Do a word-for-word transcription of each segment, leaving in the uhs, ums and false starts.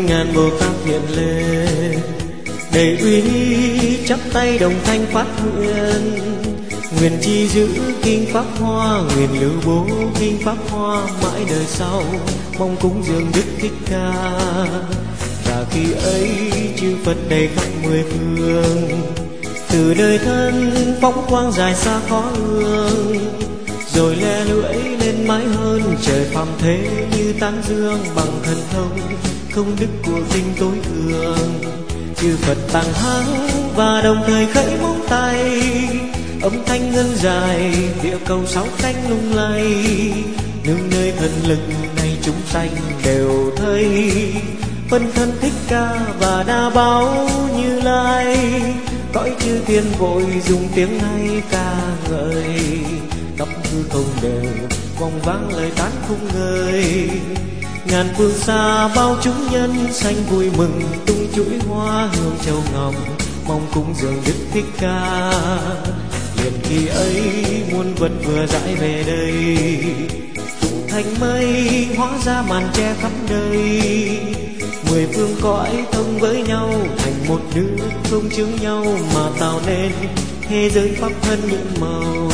ngàn Bồ Tát hiện lên, đầy uy nghi chắp tay đồng thanh phát nguyện. Nguyện chi giữ kinh Pháp Hoa, nguyện lưu bố kinh Pháp Hoa mãi đời sau, mong cúng dường Đức Thích Ca. Và khi ấy chư Phật đầy khắp mười phương, từ đời thân phóng quang dài xa khó ương, rồi le lưỡi lên mãi hơn trời phàm thế, như tán dương bằng thần thông công đức của kinh tối thượng. Chư Phật tàng hắng và đồng thời khẩy móng tay, âm thanh ngân dài địa cầu sáu cánh lung lay. Nương nơi thần lực này chúng sanh đều thấy, phân thân Thích Ca và Đa Báo Như Lai. Cõi chư thiên vội dùng tiếng hay ca ngợi, khắp hư không đều vòng vang lời tán không ngơi. Ngàn phương xa bao chúng nhân sanh vui mừng, tung chuỗi hoa hương châu ngọc mong cúng dường Đức Thích Ca. Liền khi ấy muôn vật vừa rãi về đây, tụ thành mây hóa ra màn che khắp nơi. Mười phương cõi thông với nhau thành một nước, không chướng nhau mà tạo nên thế giới pháp thân nhiệm màu.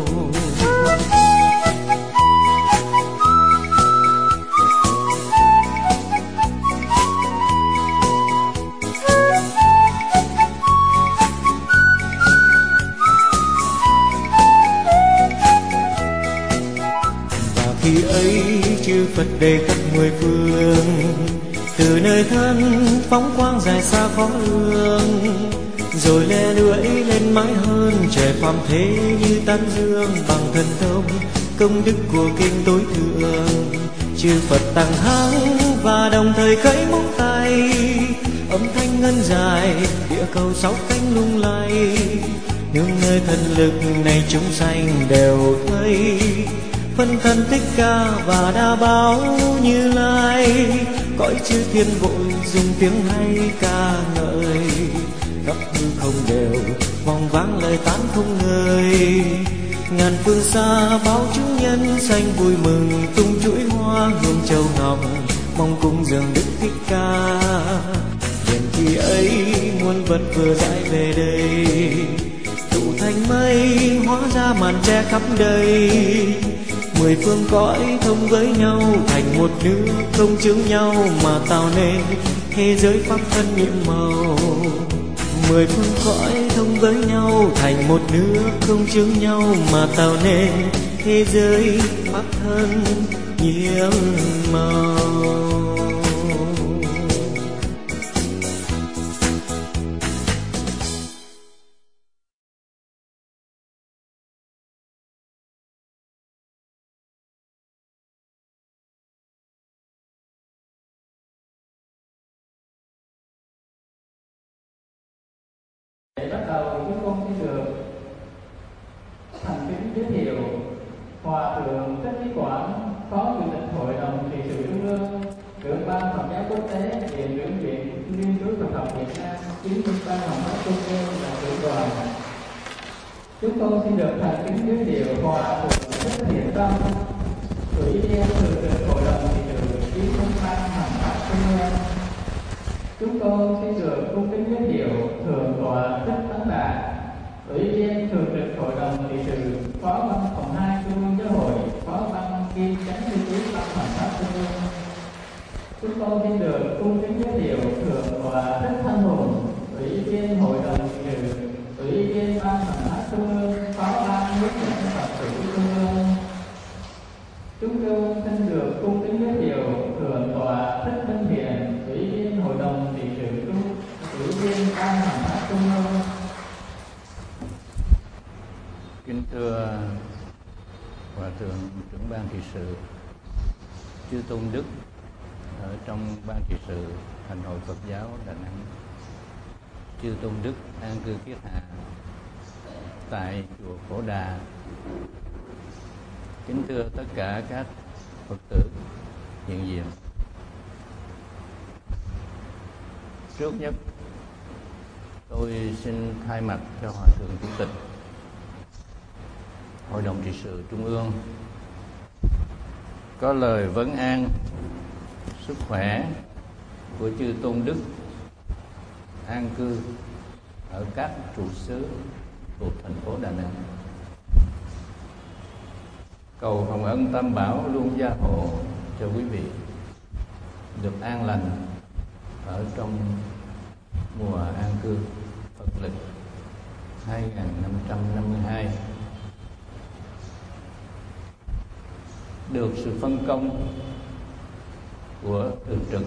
Khi ấy chư Phật đầy khắp mười phương, từ nơi thân phóng quang dài xa khó ương, rồi le lưỡi lên mãi hơn trời phàm thế, như tán dương bằng thần thông công đức của kinh tối thượng. Chư Phật tàng hắng và đồng thời khẩy móng tay, âm thanh ngân dài địa cầu sáu cánh lung lay. Nương nơi thần lực này chúng sanh đều thấy, phân thân Thích Ca và Đa Báo Như Lai. Cõi chư thiên vội dùng tiếng hay ca ngợi, khắp hư không đều vòng vang lời tán không ngơi. Ngàn phương xa bao chúng nhân sanh vui mừng, tung chuỗi hoa hương châu ngọc mong cúng dường Đức Thích Ca. Liền khi ấy muôn vật vừa rãi về đây, tụ thành mây hóa ra màn che khắp đây. Mười phương cõi thông với nhau thành một nước, không chướng nhau mà tạo nên thế giới pháp thân nhiệm màu. Mười phương cõi thông với nhau thành một nước, không chướng nhau mà tạo nên thế giới pháp thân nhiệm màu. Để bắt đầu, chúng con xin được thành kính giới thiệu Hòa thượng Thích Trí Quảng, Phó Chủ tịch Hội đồng Trị sự Trung ương, trưởng ban Phật giáo quốc tế, viện trưởng viện nghiên cứu Phật học Việt Nam, chứng minh ban Hồng Pháp Trung ương và trưởng đoàn. Chúng con xin được thành kính giới thiệu Hòa thượng Thích Thiện Tâm, ủy viên thường trực Hội đồng Trị sự, chứng minh ban Hồng Pháp Trung ương. Chúng con xin được cung kính giới thiệu Thượng tọa Thích Tấn Đạt, ủy viên thường trực Hội đồng Trị sự, Phó văn phòng hai Trung ương Giáo hội, Phó ban kiêm chánh thư ký ban Hồng Pháp Trung ương. Chúng con xin được cung kính giới thiệu Thượng tọa Thích Thanh Hùng, ủy viên Hội đồng Trị sự, ủy viên ban Hồng Pháp Trung ương, Phó ban hướng dẫn Phật tử Trung ương. Chúng con xin được cung kính giới thiệu Thượng tọa Thích Minh Thiện, ủy viên Hội đồng Trị sự Trung, ủy viên ban Hồng Pháp Trung ương. Kính thưa Hòa thượng trưởng ban trị sự, chư tôn đức ở trong ban trị sự Thành hội Phật giáo Đà Nẵng, chư tôn đức an cư kiết hạ tại chùa Phổ Đà, kính thưa tất cả các Phật tử hiện diện. Trước nhất, tôi xin thay mặt cho Hòa thượng Chủ tịch Hội đồng Trị sự Trung ương có lời vấn an sức khỏe của chư tôn đức an cư ở các trụ xứ thuộc thành phố Đà Nẵng. Cầu hồng ân Tam Bảo luôn gia hộ cho quý vị được an lành ở trong mùa an cư Phật lịch hai nghìn năm trăm năm mươi hai, được sự phân công của thường trực.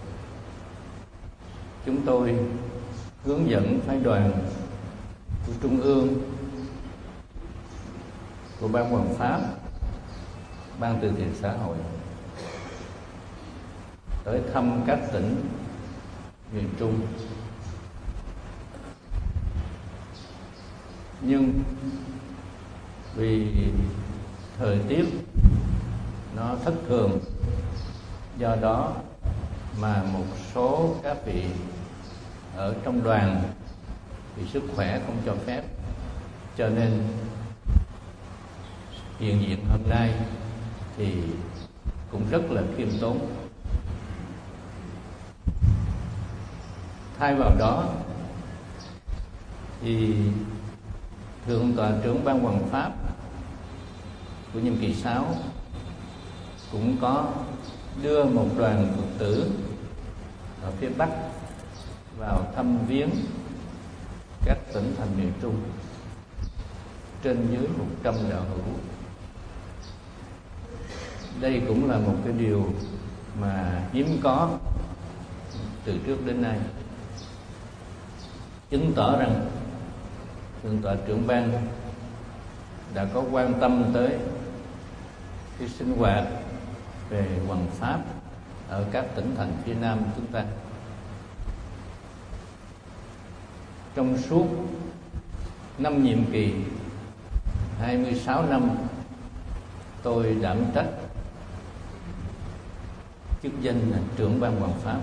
Chúng tôi hướng dẫn phái đoàn của Trung ương, của Ban Hoằng Pháp, Ban Từ thiện xã hội tới thăm các tỉnh miền Trung. Nhưng vì thời tiết nó thất thường, do đó mà một số các vị ở trong đoàn vì sức khỏe không cho phép, cho nên hiện diện hôm nay thì cũng rất là khiêm tốn. Thay vào đó thì Thượng tọa trưởng Ban Hoằng Pháp của nhiệm kỳ sáu cũng có đưa một đoàn Phật tử ở phía Bắc vào thăm viếng các tỉnh thành miền Trung, trên dưới một trăm đạo hữu. Đây cũng là một cái điều mà hiếm có từ trước đến nay, chứng tỏ rằng Thượng tọa trưởng ban đã có quan tâm tới cái sinh hoạt về hoằng pháp ở các tỉnh thành phía Nam chúng ta. Trong suốt năm nhiệm kỳ hai mươi sáu năm tôi đảm trách chức danh là trưởng ban hoằng pháp,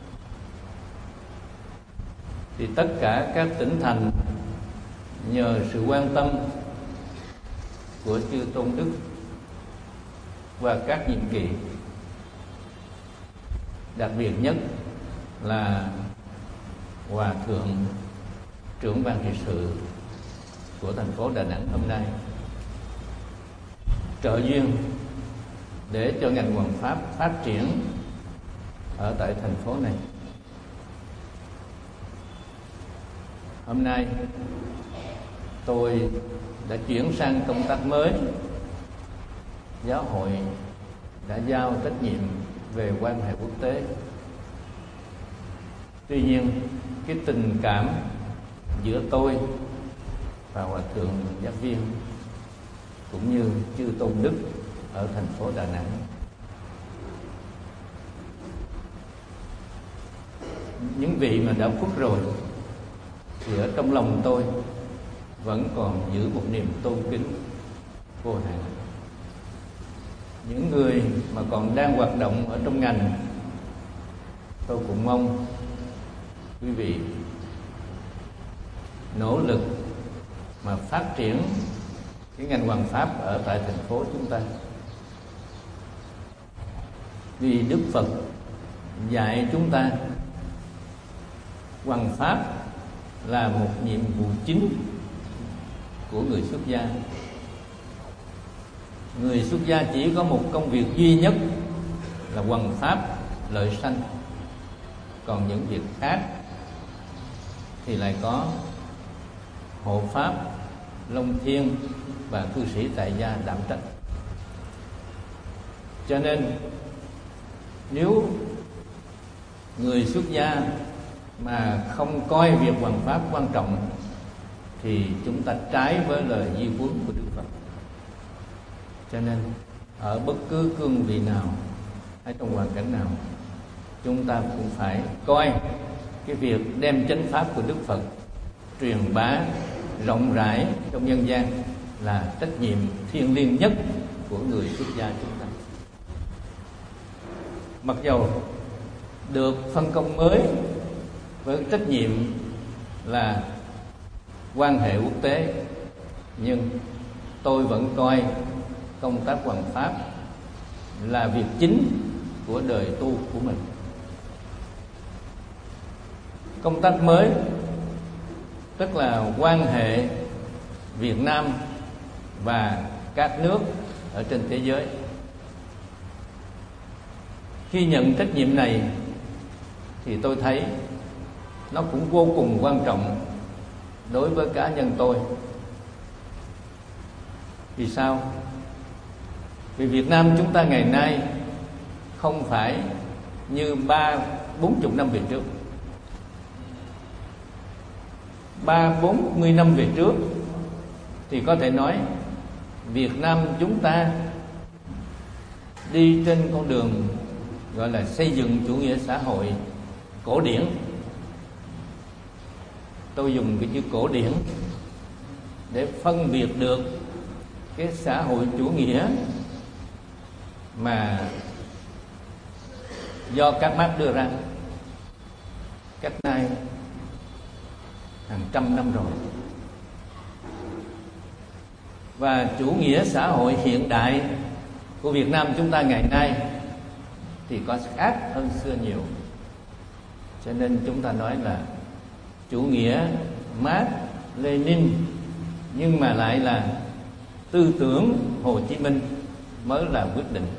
thì tất cả các tỉnh thành nhờ sự quan tâm của chư tôn đức qua các nhiệm kỳ, đặc biệt nhất là Hòa thượng trưởng ban trị sự của thành phố Đà Nẵng hôm nay trợ duyên để cho ngành hoằng pháp phát triển ở tại thành phố này. Hôm nay tôi đã chuyển sang công tác mới. Giáo hội đã giao trách nhiệm về quan hệ quốc tế. Tuy nhiên, cái tình cảm giữa tôi và Hòa thượng Giác Viên cũng như chư tôn đức ở thành phố Đà Nẵng, những vị mà đã khuất rồi, thì ở trong lòng tôi vẫn còn giữ một niềm tôn kính vô hạn. Những người mà còn đang hoạt động ở trong ngành, tôi cũng mong quý vị nỗ lực mà phát triển cái ngành hoằng pháp ở tại thành phố chúng ta. Vì Đức Phật dạy chúng ta hoằng pháp là một nhiệm vụ chính của người xuất gia. Người xuất gia chỉ có một công việc duy nhất là hoằng pháp lợi sanh, còn những việc khác thì lại có hộ pháp, long thiên và cư sĩ tại gia đảm trách. Cho nên nếu người xuất gia mà không coi việc hoằng pháp quan trọng thì chúng ta trái với lời di huấn của Đức Phật. Cho nên ở bất cứ cương vị nào hay trong hoàn cảnh nào, chúng ta cũng phải coi cái việc đem chánh pháp của Đức Phật truyền bá rộng rãi trong nhân gian là trách nhiệm thiêng liêng nhất của người xuất gia chúng ta. Mặc dầu được phân công mới với trách nhiệm là quan hệ quốc tế, nhưng tôi vẫn coi công tác hoằng pháp là việc chính của đời tu của mình. công tác mới, tức là quan hệ Việt Nam và các nước ở trên thế giới. Khi nhận trách nhiệm này thì tôi thấy nó cũng vô cùng quan trọng đối với cá nhân tôi. Vì sao? Vì Việt Nam chúng ta ngày nay không phải như ba bốn chục năm về trước. Ba bốn mươi năm về trước thì có thể nói Việt Nam chúng ta đi trên con đường gọi là xây dựng chủ nghĩa xã hội cổ điển. Tôi dùng cái chữ cổ điển để phân biệt được cái xã hội chủ nghĩa mà do các Mác đưa ra cách nay hàng trăm năm rồi, và chủ nghĩa xã hội hiện đại của Việt Nam chúng ta ngày nay thì có khác hơn xưa nhiều. Cho nên chúng ta nói là chủ nghĩa Mác Lênin, nhưng mà lại là tư tưởng Hồ Chí Minh mới là quyết định.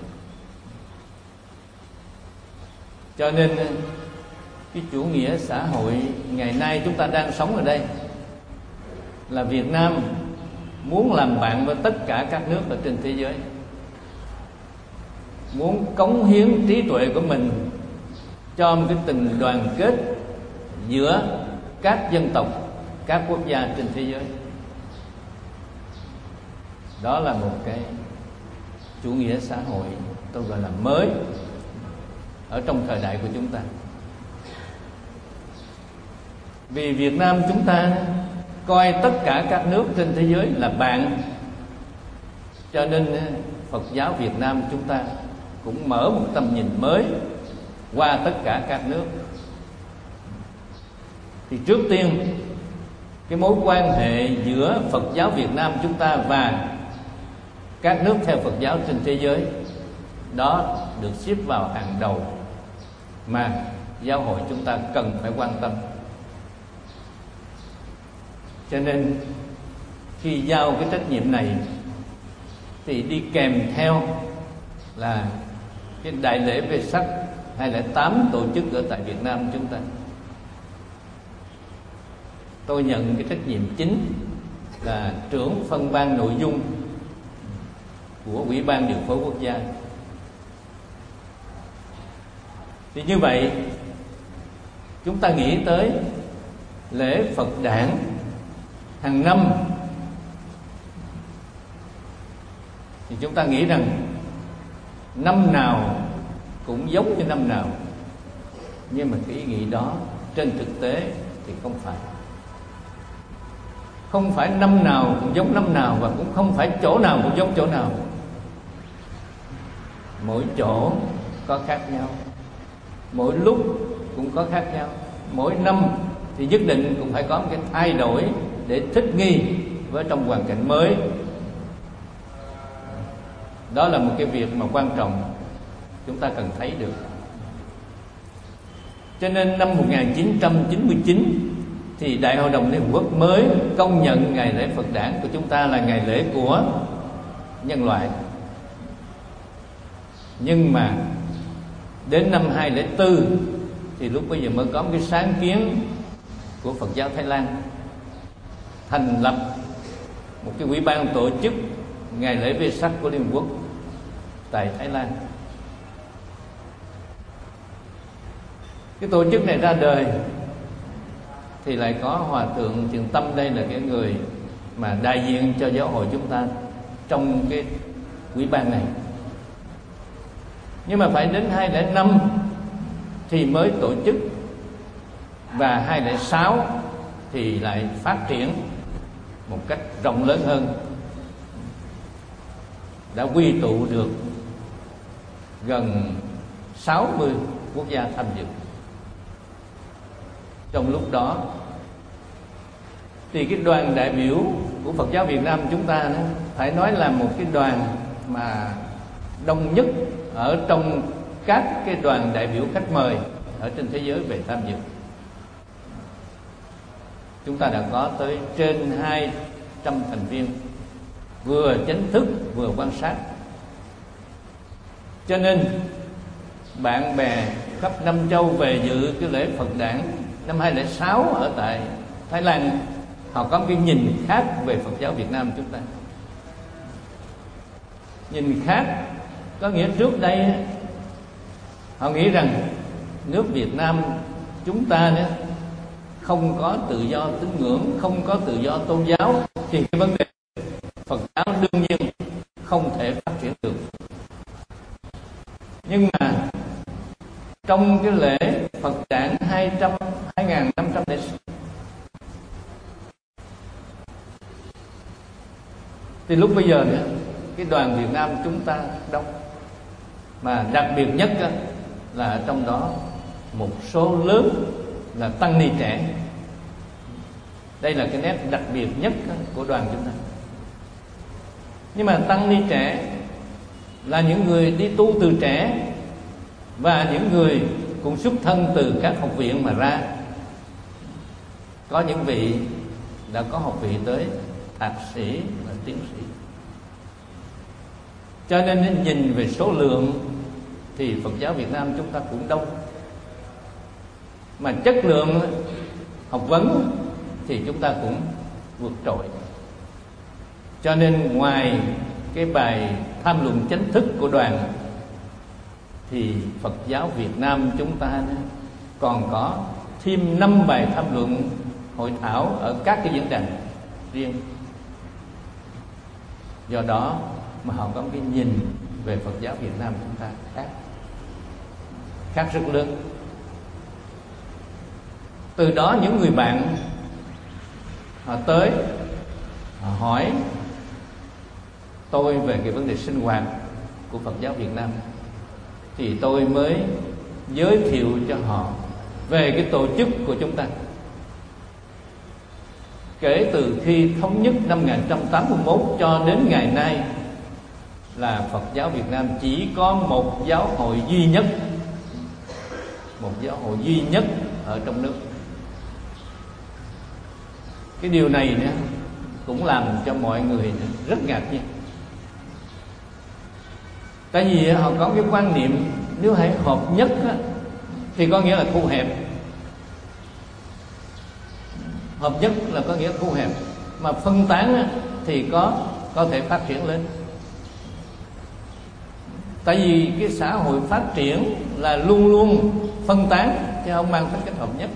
Cho nên cái chủ nghĩa xã hội ngày nay chúng ta đang sống ở đây là Việt Nam muốn làm bạn với tất cả các nước ở trên thế giới, muốn cống hiến trí tuệ của mình cho một cái tình đoàn kết giữa các dân tộc, các quốc gia trên thế giới. Đó là một cái chủ nghĩa xã hội tôi gọi là mới ở trong thời đại của chúng ta. Vì Việt Nam chúng ta coi tất cả các nước trên thế giới là bạn, cho nên Phật giáo Việt Nam chúng ta cũng mở một tầm nhìn mới qua tất cả các nước. Thì trước tiên cái mối quan hệ giữa Phật giáo Việt Nam chúng ta và các nước theo Phật giáo trên thế giới đó được xếp vào hàng đầu mà giáo hội chúng ta cần phải quan tâm. Cho nên khi giao cái trách nhiệm này thì đi kèm theo là cái đại lễ Vesak hai không không tám tổ chức ở tại Việt Nam chúng ta. Tôi nhận cái trách nhiệm chính là trưởng phân ban nội dung của Ủy ban Điều phối Quốc gia. Thì như vậy chúng ta nghĩ tới lễ Phật đản hàng năm thì chúng ta nghĩ rằng năm nào cũng giống như năm nào, nhưng mà cái ý nghĩ đó trên thực tế thì không phải. Không phải năm nào cũng giống năm nào, và cũng không phải chỗ nào cũng giống chỗ nào. Mỗi chỗ có khác nhau, mỗi lúc cũng có khác nhau, mỗi năm thì nhất định cũng phải có một cái thay đổi để thích nghi với trong hoàn cảnh mới. Đó là một cái việc mà quan trọng chúng ta cần thấy được. Cho nên năm một nghìn chín trăm chín mươi chín thì Đại hội đồng Liên Hợp Quốc mới công nhận ngày lễ Phật đản của chúng ta là ngày lễ của nhân loại. Nhưng mà đến năm hai không không bốn thì lúc bây giờ mới có một cái sáng kiến của Phật giáo Thái Lan thành lập một cái ủy ban tổ chức ngày lễ Vesak của Liên Hợp Quốc tại Thái Lan. Cái tổ chức này ra đời thì lại có Hòa thượng Thiện Tâm, đây là cái người mà đại diện cho giáo hội chúng ta trong cái ủy ban này. Nhưng mà phải đến hai không không năm thì mới tổ chức, và hai không không sáu thì lại phát triển một cách rộng lớn hơn, đã quy tụ được gần sáu mươi quốc gia tham dự. Trong lúc đó thì cái đoàn đại biểu của Phật giáo Việt Nam chúng ta đó, phải nói là một cái đoàn mà đông nhất ở trong các cái đoàn đại biểu khách mời ở trên thế giới về tham dự. chúng ta đã có tới trên hai trăm thành viên, vừa chánh thức vừa quan sát. Cho nên bạn bè khắp năm châu về dự cái lễ Phật đản năm hai không không sáu ở tại Thái Lan, họ có một cái nhìn khác về Phật giáo Việt Nam chúng ta. Nhìn khác có nghĩa trước đây họ nghĩ rằng nước Việt Nam chúng ta nữa không có tự do tín ngưỡng, không có tự do tôn giáo, thì cái vấn đề Phật giáo đương nhiên không thể phát triển được. Nhưng mà trong cái lễ Phật đản hai trăm hai nghìn năm trăm lễ thì lúc bây giờ nữa, cái đoàn Việt Nam chúng ta đông, mà đặc biệt nhất là trong đó một số lớn là tăng ni trẻ. Đây là cái nét đặc biệt nhất của đoàn chúng ta. Nhưng mà tăng ni trẻ là những người đi tu từ trẻ, và những người cũng xuất thân từ các học viện mà ra. Có những vị đã có học vị tới thạc sĩ và tiến sĩ. Cho nên nhìn về số lượng thì Phật giáo Việt Nam chúng ta cũng đông, mà chất lượng học vấn thì chúng ta cũng vượt trội. Cho nên ngoài cái bài tham luận chánh thức của đoàn, thì Phật giáo Việt Nam chúng ta còn có thêm năm bài tham luận hội thảo ở các cái diễn đàn riêng. Do đó mà họ có một cái nhìn về Phật giáo Việt Nam chúng ta khác, khác rất lớn. Từ đó những người bạn họ tới, họ hỏi tôi về cái vấn đề sinh hoạt của Phật giáo Việt Nam, thì tôi mới giới thiệu cho họ về cái tổ chức của chúng ta. Kể từ khi thống nhất năm một nghìn chín trăm tám mươi mốt cho đến ngày nay, là Phật giáo Việt Nam chỉ có một giáo hội duy nhất, một giáo hội duy nhất ở trong nước. Cái điều này nữa cũng làm cho mọi người rất ngạc nhiên. Tại vì họ có cái quan niệm nếu hãy hợp nhất á, thì có nghĩa là thu hẹp. Hợp nhất là có nghĩa thu hẹp, mà phân tán á, thì có có thể phát triển lên. Tại vì cái xã hội phát triển là luôn luôn phân tán, chứ không mang tính cách hợp nhất.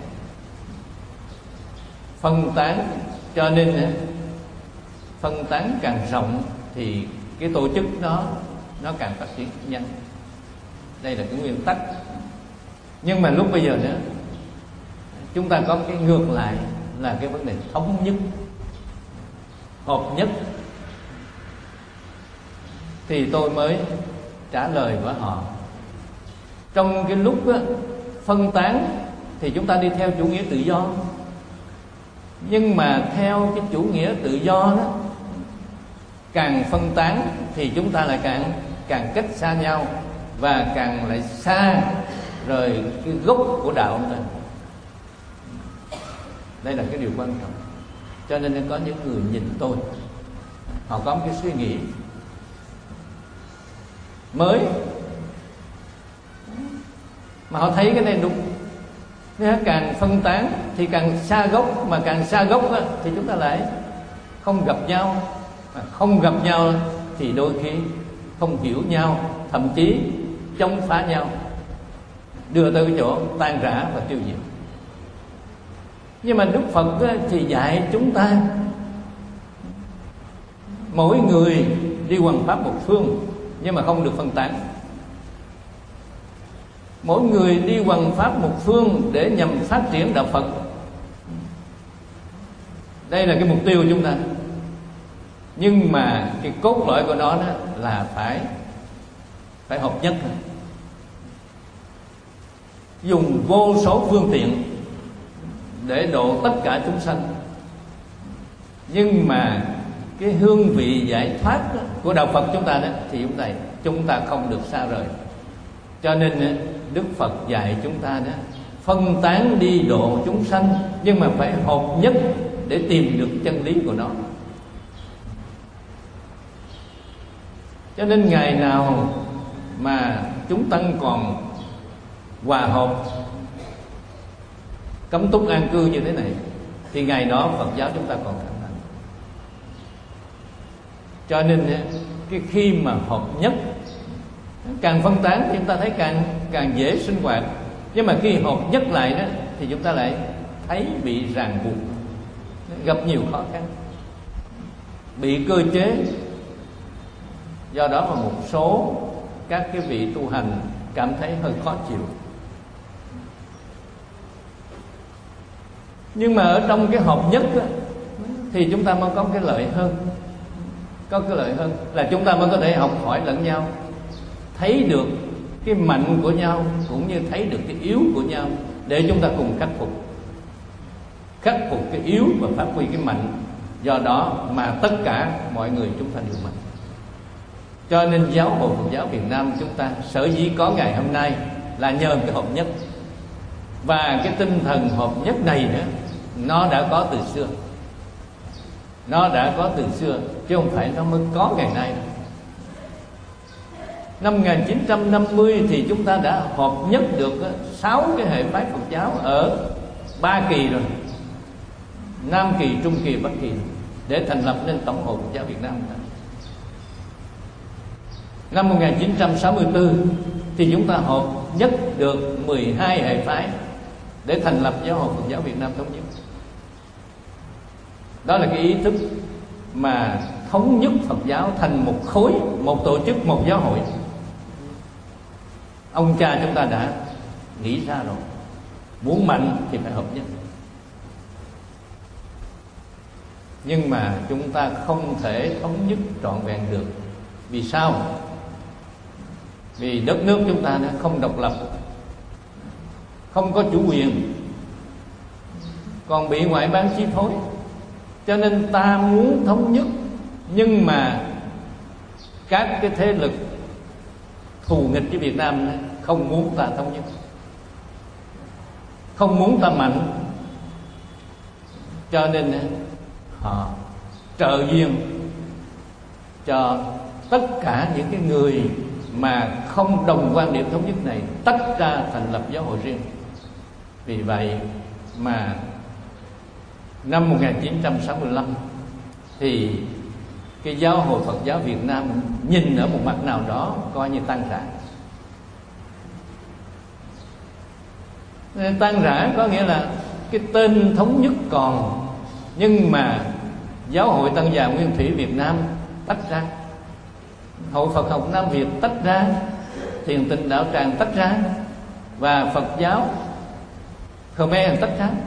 Phân tán, cho nên phân tán càng rộng thì cái tổ chức đó nó càng phát triển nhanh. Đây là cái nguyên tắc. Nhưng mà lúc bây giờ nữa, chúng ta có cái ngược lại là cái vấn đề thống nhất, hợp nhất. Thì tôi mới trả lời với họ, trong cái lúc đó, phân tán thì chúng ta đi theo chủ nghĩa tự do. Nhưng mà theo cái chủ nghĩa tự do đó, càng phân tán thì chúng ta lại càng càng cách xa nhau, và càng lại xa rời cái gốc của đạo này. Đây là cái điều quan trọng. Cho nên có những người nhìn tôi, họ có một cái suy nghĩ mới, mà họ thấy cái này đúng. Nếu càng phân tán thì càng xa gốc, mà càng xa gốc á, thì chúng ta lại không gặp nhau. Mà không gặp nhau thì đôi khi không hiểu nhau, thậm chí chống phá nhau, đưa tới cái chỗ tan rã và tiêu diệt. Nhưng mà Đức Phật á, thì dạy chúng ta mỗi người đi hoằng pháp một phương, nhưng mà không được phân tán. Mỗi người đi hoằng pháp một phương để nhằm phát triển đạo Phật. Đây là cái mục tiêu của chúng ta. Nhưng mà cái cốt lõi của nó đó là phải phải hợp nhất, dùng vô số phương tiện để độ tất cả chúng sanh. Nhưng mà cái hương vị giải thoát của đạo Phật chúng ta đó, thì chúng ta chúng ta không được xa rời. Cho nên Đức Phật dạy chúng ta đó phân tán đi độ chúng sanh, nhưng mà phải hợp nhất để tìm được chân lý của nó. Cho nên ngày nào mà chúng tăng còn hòa hợp cấm túc an cư như thế này thì ngày đó Phật giáo chúng ta còn thịnh hành. Cho nên cái khi mà hợp nhất, càng phân tán thì chúng ta thấy càng càng dễ sinh hoạt, nhưng mà khi hợp nhất lại đó thì chúng ta lại thấy bị ràng buộc, gặp nhiều khó khăn, bị cơ chế. Do đó mà một số các cái vị tu hành cảm thấy hơi khó chịu. Nhưng mà ở trong cái hợp nhất đó, thì chúng ta mới có cái lợi hơn. Có cái lợi hơn là chúng ta mới có thể học hỏi lẫn nhau, thấy được cái mạnh của nhau cũng như thấy được cái yếu của nhau, để chúng ta cùng khắc phục khắc phục cái yếu và phát huy cái mạnh. Do đó mà tất cả mọi người chúng ta đều mạnh. Cho nên giáo hội Phật giáo Việt Nam chúng ta sở dĩ có ngày hôm nay là nhờ cái hợp nhất. Và cái tinh thần hợp nhất này nữa, nó đã có từ xưa. Nó đã có từ xưa, chứ không phải nó mới có ngày nay. Năm một nghìn chín trăm năm mươi thì chúng ta đã hợp nhất được sáu cái hệ phái Phật giáo ở ba kỳ rồi, Nam kỳ, Trung kỳ, Bắc kỳ, để thành lập nên Tổng hội Phật giáo Việt Nam. Năm một nghìn chín trăm sáu mươi tư thì chúng ta hợp nhất được mười hai hệ phái để thành lập Giáo hội Phật giáo Việt Nam thống nhất. Đó là cái ý thức mà thống nhất Phật giáo thành một khối, một tổ chức, một giáo hội. Ông cha chúng ta đã nghĩ ra rồi. Muốn mạnh thì phải hợp nhất. Nhưng mà chúng ta không thể thống nhất trọn vẹn được. Vì sao? Vì đất nước chúng ta đã không độc lập, không có chủ quyền, còn bị ngoại bang chi phối. Cho nên ta muốn thống nhất, nhưng mà các cái thế lực thù nghịch với Việt Nam không muốn ta thống nhất, không muốn ta mạnh. Cho nên họ trợ duyên cho tất cả những cái người mà không đồng quan điểm thống nhất này tách ra thành lập giáo hội riêng. Vì vậy mà năm một nghìn chín trăm sáu mươi lăm thì cái giáo hội Phật giáo Việt Nam nhìn ở một mặt nào đó coi như tan rã. Tan rã có nghĩa là cái tên thống nhất còn, nhưng mà giáo hội Tăng già Nguyên Thủy Việt Nam tách ra, Hội Phật học Nam Việt tách ra, Thiền Tịnh Đạo Tràng tách ra, và Phật giáo Khmer tách ra.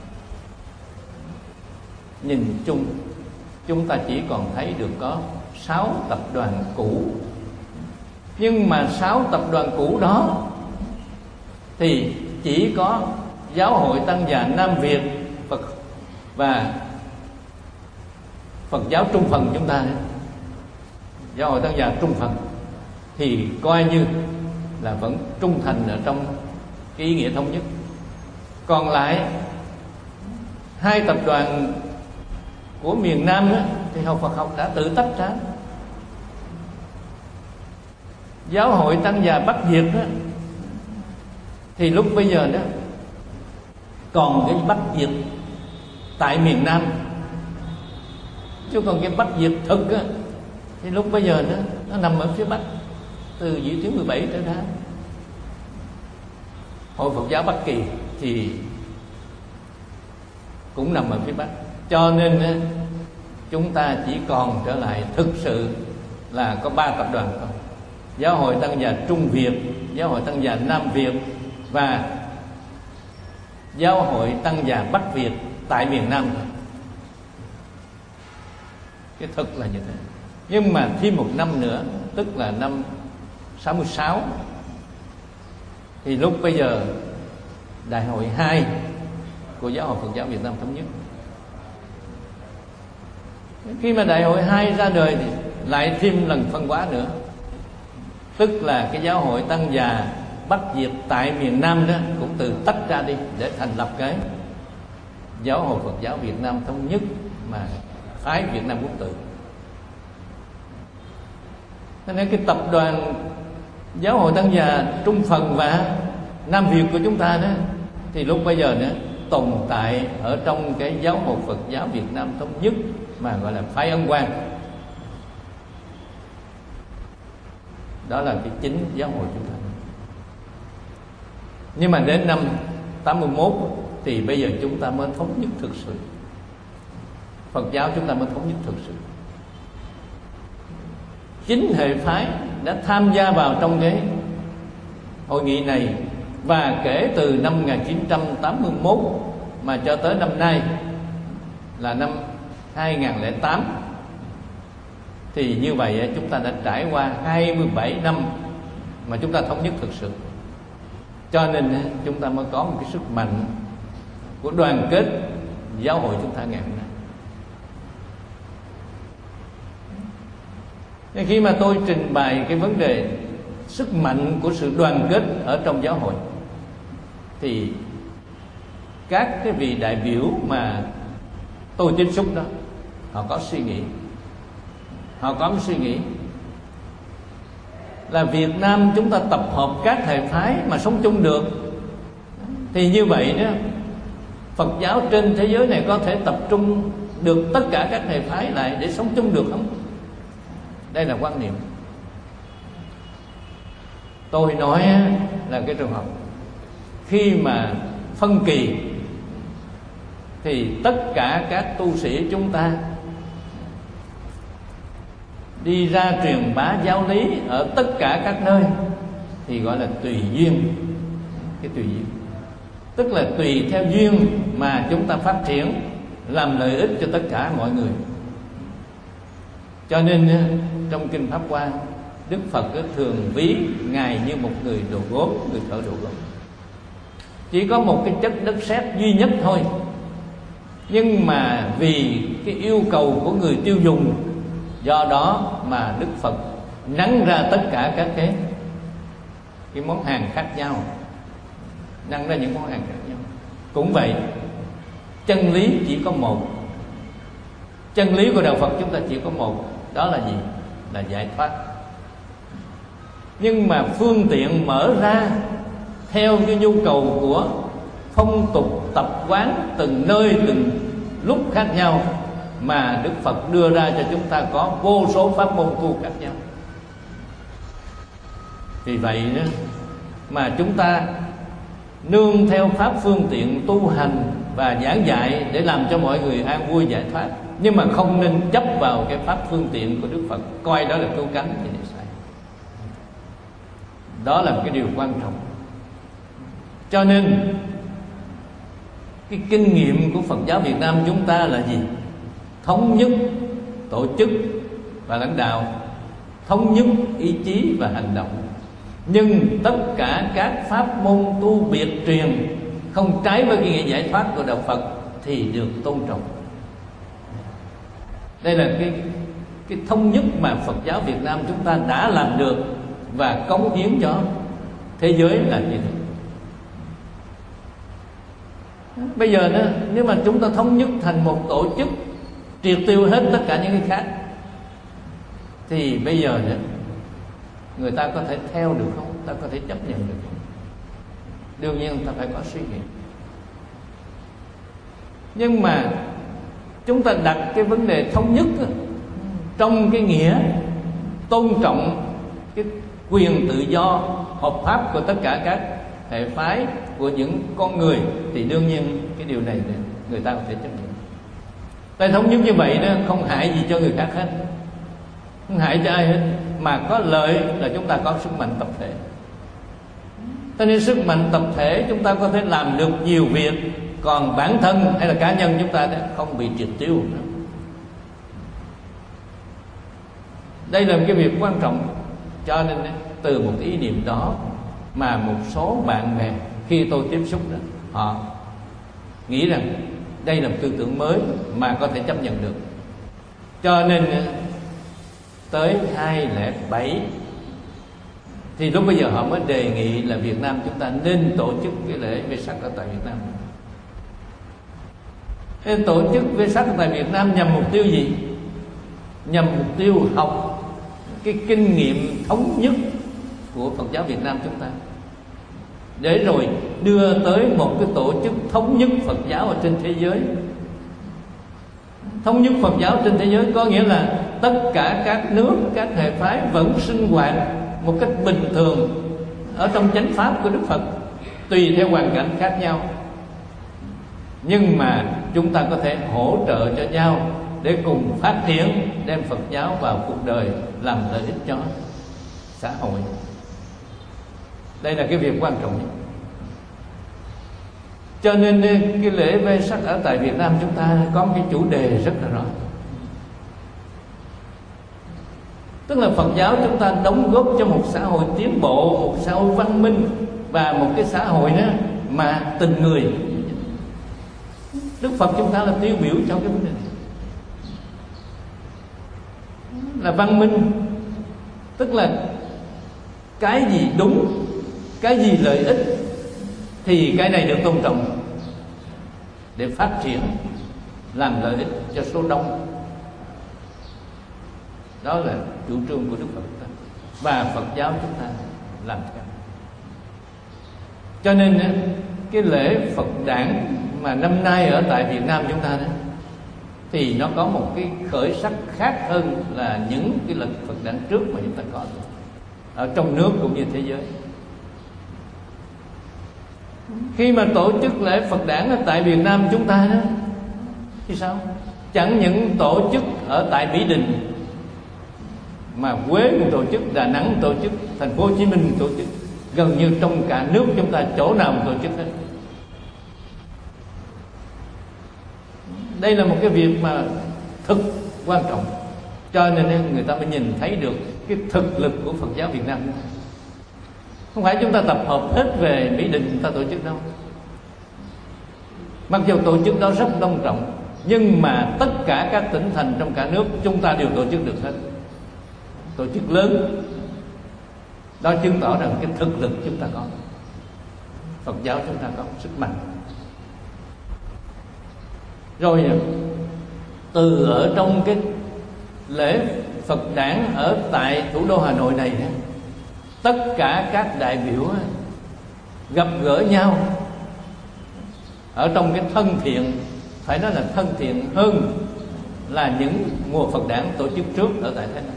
Nhìn chung chúng ta chỉ còn thấy được có sáu tập đoàn cũ. Nhưng mà sáu tập đoàn cũ đó thì chỉ có Giáo hội Tăng già Nam Việt Phật và Phật giáo Trung Phần chúng ta, Giáo hội Tăng già Trung Phần, thì coi như là vẫn trung thành ở trong cái ý nghĩa thống nhất. Còn lại hai tập đoàn của miền Nam đó, thì Học Phật học đã tự tách ra. Giáo hội Tăng già Bắc Việt đó, thì lúc bây giờ đó còn cái Bắc Việt tại miền Nam, chứ còn cái Bắc Việt thực á, thì lúc bây giờ đó, nó nằm ở phía Bắc, từ vị tuyến mười bảy trở ra. Hội Phật giáo Bắc Kỳ thì cũng nằm ở phía Bắc. Cho nên á, chúng ta chỉ còn trở lại thực sự là có ba tập đoàn thôi: Giáo hội Tăng già Trung Việt, Giáo hội Tăng già Nam Việt và Giáo hội Tăng già Bắc Việt tại miền Nam thôi. Cái thực là như thế. Nhưng mà thêm một năm nữa, tức là năm sáu mươi sáu, thì lúc bây giờ Đại hội hai của Giáo hội Phật giáo Việt Nam thống nhất. Khi mà Đại hội hai ra đời thì lại thêm lần phân hóa nữa, tức là cái Giáo hội Tăng già Bắc Việt tại miền Nam đó cũng từ tách ra đi để thành lập cái Giáo hội Phật giáo Việt Nam Thống Nhất mà phái Việt Nam Quốc Tự. Cho nên cái tập đoàn Giáo hội Tăng Già Trung Phần và Nam Việt của chúng ta đó thì lúc bây giờ nữa tồn tại ở trong cái Giáo hội Phật giáo Việt Nam Thống Nhất mà gọi là phái Ấn Quang. Đó là cái chính giáo hội chúng ta. Nhưng mà đến năm tám mươi mốt thì bây giờ chúng ta mới thống nhất thực sự. Phật giáo chúng ta mới thống nhất thực sự. Chính hệ phái đã tham gia vào trong cái hội nghị này. Và kể từ năm một nghìn chín trăm tám mươi mốt mà cho tới năm nay là năm hai nghìn không trăm lẻ tám, thì như vậy chúng ta đã trải qua hai mươi bảy năm mà chúng ta thống nhất thực sự. Cho nên chúng ta mới có một cái sức mạnh của đoàn kết giáo hội chúng ta ngày hôm nay. Nên khi mà tôi trình bày cái vấn đề sức mạnh của sự đoàn kết ở trong giáo hội thì các cái vị đại biểu mà tôi tiếp xúc đó, họ có suy nghĩ, họ có một suy nghĩ là Việt Nam chúng ta tập hợp các hệ phái mà sống chung được, thì như vậy đó Phật giáo trên thế giới này có thể tập trung được tất cả các hệ phái lại để sống chung được không? Đây là quan niệm. Tôi nói là cái trường hợp khi mà phân kỳ thì tất cả các tu sĩ chúng ta đi ra truyền bá giáo lý ở tất cả các nơi thì gọi là tùy duyên. Cái tùy duyên tức là tùy theo duyên mà chúng ta phát triển, làm lợi ích cho tất cả mọi người. Cho nên trong Kinh Pháp Hoa, Đức Phật thường ví Ngài như một người đồ gốm, người thợ đồ gốm. Chỉ có một cái chất đất sét duy nhất thôi, nhưng mà vì cái yêu cầu của người tiêu dùng, do đó mà Đức Phật nắn ra tất cả các cái cái món hàng khác nhau, nắn ra những món hàng khác nhau. Cũng vậy, chân lý chỉ có một. Chân lý của đạo Phật chúng ta chỉ có một, đó là gì? Là giải thoát. Nhưng mà phương tiện mở ra theo cái nhu cầu của phong tục tập quán từng nơi từng lúc khác nhau, mà Đức Phật đưa ra cho chúng ta có vô số pháp môn tu khác nhau. Vì vậy đó mà chúng ta nương theo pháp phương tiện tu hành và giảng dạy để làm cho mọi người an vui giải thoát, nhưng mà không nên chấp vào cái pháp phương tiện của Đức Phật, coi đó là cứu cánh thì sai. Đó là một cái điều quan trọng. Cho nên cái kinh nghiệm của Phật giáo Việt Nam chúng ta là gì? Thống nhất tổ chức và lãnh đạo, thống nhất ý chí và hành động. Nhưng tất cả các pháp môn tu biệt truyền không trái với cái nghĩa giải thoát của đạo Phật thì được tôn trọng. Đây là cái cái thống nhất mà Phật giáo Việt Nam chúng ta đã làm được và cống hiến cho thế giới là như thế. Bây giờ đó, nếu mà chúng ta thống nhất thành một tổ chức triệt tiêu hết tất cả những cái khác, thì bây giờ đó, người ta có thể theo được không? Ta có thể chấp nhận được không? Đương nhiên ta phải có suy nghĩ. Nhưng mà chúng ta đặt cái vấn đề thống nhất đó, trong cái nghĩa tôn trọng cái quyền tự do hợp pháp của tất cả các hệ phái của những con người, thì đương nhiên cái điều này người ta có thể chấp nhận. Tại thống nhất như vậy đó không hại gì cho người khác hết, không hại cho ai hết, mà có lợi là chúng ta có sức mạnh tập thể. Cho nên sức mạnh tập thể chúng ta có thể làm được nhiều việc, còn bản thân hay là cá nhân chúng ta đã không bị triệt tiêu nữa. Đây là một cái việc quan trọng. Cho nên từ một cái ý niệm đó mà một số bạn bè khi tôi tiếp xúc đó, họ nghĩ rằng đây là một tư tưởng mới mà có thể chấp nhận được. Cho nên tới hai không không bảy Thì lúc bây giờ họ mới đề nghị là Việt Nam chúng ta nên tổ chức cái lễ Vesak ở tại Việt Nam. Thế tổ chức Vesak tại Việt Nam nhằm mục tiêu gì? Nhằm mục tiêu học cái kinh nghiệm thống nhất của Phật giáo Việt Nam chúng ta, để rồi đưa tới một cái tổ chức thống nhất Phật giáo ở trên thế giới. Thống nhất Phật giáo trên thế giới có nghĩa là tất cả các nước, các hệ phái vẫn sinh hoạt một cách bình thường ở trong chánh pháp của Đức Phật, tùy theo hoàn cảnh khác nhau, nhưng mà chúng ta có thể hỗ trợ cho nhau để cùng phát triển, đem Phật giáo vào cuộc đời, làm lợi ích cho xã hội. Đây là cái việc quan trọng nhất. Cho nên cái lễ Vesak ở tại Việt Nam chúng ta có một cái chủ đề rất là rõ. Tức là Phật giáo chúng ta đóng góp cho một xã hội tiến bộ, một xã hội văn minh, và một cái xã hội đó mà tình người. Đức Phật chúng ta là tiêu biểu cho cái vấn đề này. Là văn minh, tức là cái gì đúng, cái gì lợi ích thì cái này được tôn trọng để phát triển, làm lợi ích cho số đông. Đó là chủ trương của Đức Phật ta, và Phật giáo chúng ta làm theo. Cho nên cái lễ Phật đản mà năm nay ở tại Việt Nam chúng ta đó, thì nó có một cái khởi sắc khác hơn là những cái lần Phật đản trước mà chúng ta có ở trong nước cũng như thế giới. Khi mà tổ chức lễ Phật đản ở tại Việt Nam chúng ta đó thì sao? Chẳng những tổ chức ở tại Mỹ Đình, mà Huế cũng tổ chức, Đà Nẵng cũng tổ chức, Thành phố Hồ Chí Minh cũng tổ chức, gần như trong cả nước chúng ta chỗ nào cũng tổ chức hết. Đây là một cái việc mà thực quan trọng, cho nên người ta mới nhìn thấy được cái thực lực của Phật giáo Việt Nam. Không phải chúng ta tập hợp hết về Mỹ Đình chúng ta tổ chức đâu. Mặc dù tổ chức đó rất long trọng, nhưng mà tất cả các tỉnh thành trong cả nước chúng ta đều tổ chức được hết. Tổ chức lớn, đó chứng tỏ rằng cái thực lực chúng ta có, Phật giáo chúng ta có sức mạnh. Rồi từ ở trong cái lễ Phật đản ở tại thủ đô Hà Nội này, tất cả các đại biểu gặp gỡ nhau ở trong cái thân thiện, phải nói là thân thiện hơn là những mùa Phật đản tổ chức trước ở tại Thái Lan.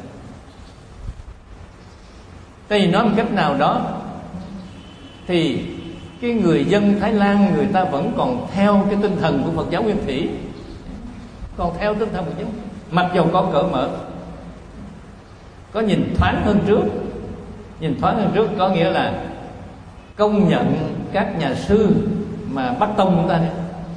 Tại vì nói một cách nào đó thì cái người dân Thái Lan người ta vẫn còn theo cái tinh thần của Phật giáo Nguyên Thủy, còn theo tinh thần Phật giáo, mặc dù có cởi mở, có nhìn thoáng hơn trước. Nhìn thoáng hơn trước có nghĩa là công nhận các nhà sư mà Bắc Tông chúng ta đấy.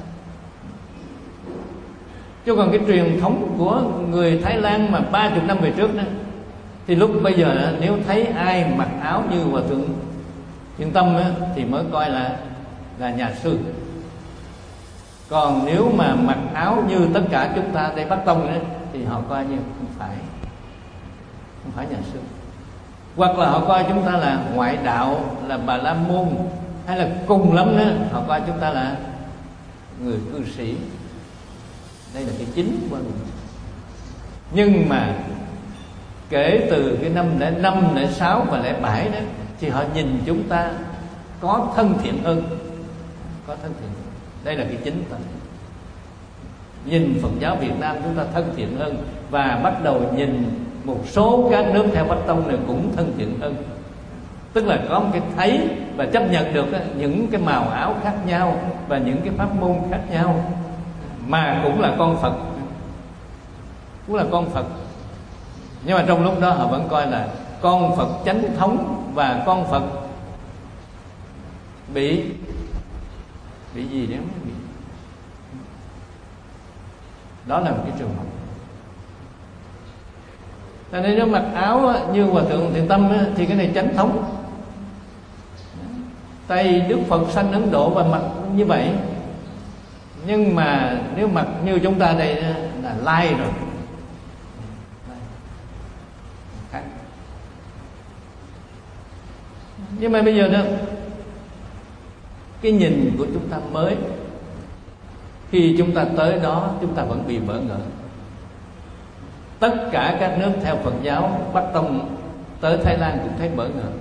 Chứ còn cái truyền thống của người Thái Lan mà ba mươi năm về trước đó, thì lúc bây giờ nếu thấy ai mặc áo như Hòa Thượng Thiện Tâm á, thì mới coi là là nhà sư. Còn nếu mà mặc áo như tất cả chúng ta đây Bắc Tông ấy, thì họ coi như không phải không phải nhà sư, hoặc là họ coi chúng ta là ngoại đạo, là Bà La Môn, hay là cùng lắm đó họ coi chúng ta là người cư sĩ. Đây là cái chính của mình. Nhưng mà kể từ cái năm lẻ năm, lẻ sáu và lẻ bảy đó, thì họ nhìn chúng ta có thân thiện hơn, có thân thiện. Đây là cái chính thôi. Nhìn Phật giáo Việt Nam chúng ta thân thiện hơn, và bắt đầu nhìn một số các nước theo Bắc Tông này cũng thân thiện hơn. Tức là có một cái thấy và chấp nhận được những cái màu áo khác nhau và những cái pháp môn khác nhau, mà cũng là con Phật, cũng là con Phật. Nhưng mà trong lúc đó họ vẫn coi là con Phật chánh thống và con Phật bị bị gì đấy bị. Đó là một cái trường hợp. Cho nên nếu mặc áo như Hòa Thượng Thiện Tâm thì cái này chánh thống. Tại Đức Phật sanh Ấn Độ và mặc như vậy. Nhưng mà nếu mặc như chúng ta đây là lai rồi, Nhưng mà bây giờ đó, cái nhìn của chúng ta mới. Khi chúng ta tới đó, chúng ta vẫn bị bỡ ngỡ. Tất cả các nước theo Phật giáo Bắc Tông tới Thái Lan cũng thấy bỡ ngỡ.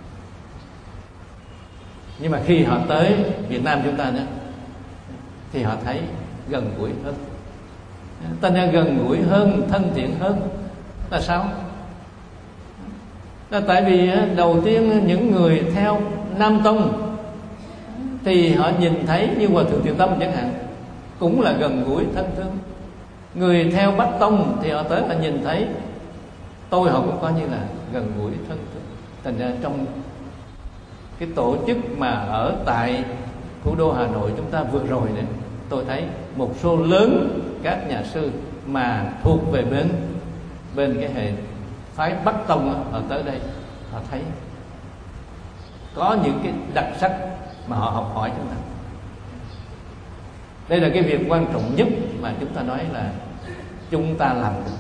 Nhưng mà khi họ tới Việt Nam chúng ta đó, thì họ thấy gần gũi hơn. Ta nên gần gũi hơn, thân thiện hơn. Là sao? Là tại vì đầu tiên những người theo Nam Tông thì họ nhìn thấy như Hòa Thượng Thiện Tâm chẳng hạn, cũng là gần gũi thân thương. Người theo Bắc Tông thì họ tới họ nhìn thấy tôi, họ cũng coi như là gần gũi thân thương. Thành ra trong cái tổ chức mà ở tại thủ đô Hà Nội chúng ta vừa rồi này, tôi thấy một số lớn các nhà sư mà thuộc về bên bên cái hệ phái Bắc Tông, họ tới đây họ thấy có những cái đặc sắc mà họ học hỏi chúng ta. Đây là cái việc quan trọng nhất mà chúng ta nói là chúng ta làm được.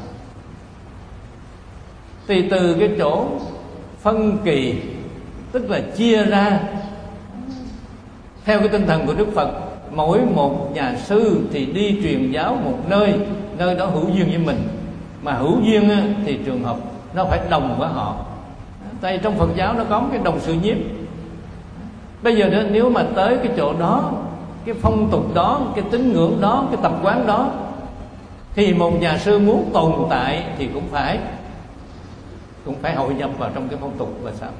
Thì từ cái chỗ phân kỳ, tức là chia ra theo cái tinh thần của Đức Phật, mỗi một nhà sư thì đi truyền giáo một nơi, nơi đó hữu duyên với mình. Mà hữu duyên thì trường hợp nó phải đồng với họ. Tại trong Phật giáo nó có một cái đồng sự nhiếp. Bây giờ đó, nếu mà tới cái chỗ đó, cái phong tục đó, cái tín ngưỡng đó, cái tập quán đó, thì một nhà sư muốn tồn tại thì cũng phải cũng phải hội nhập vào trong cái phong tục và sao.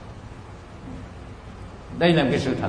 Đây là một cái sự thật.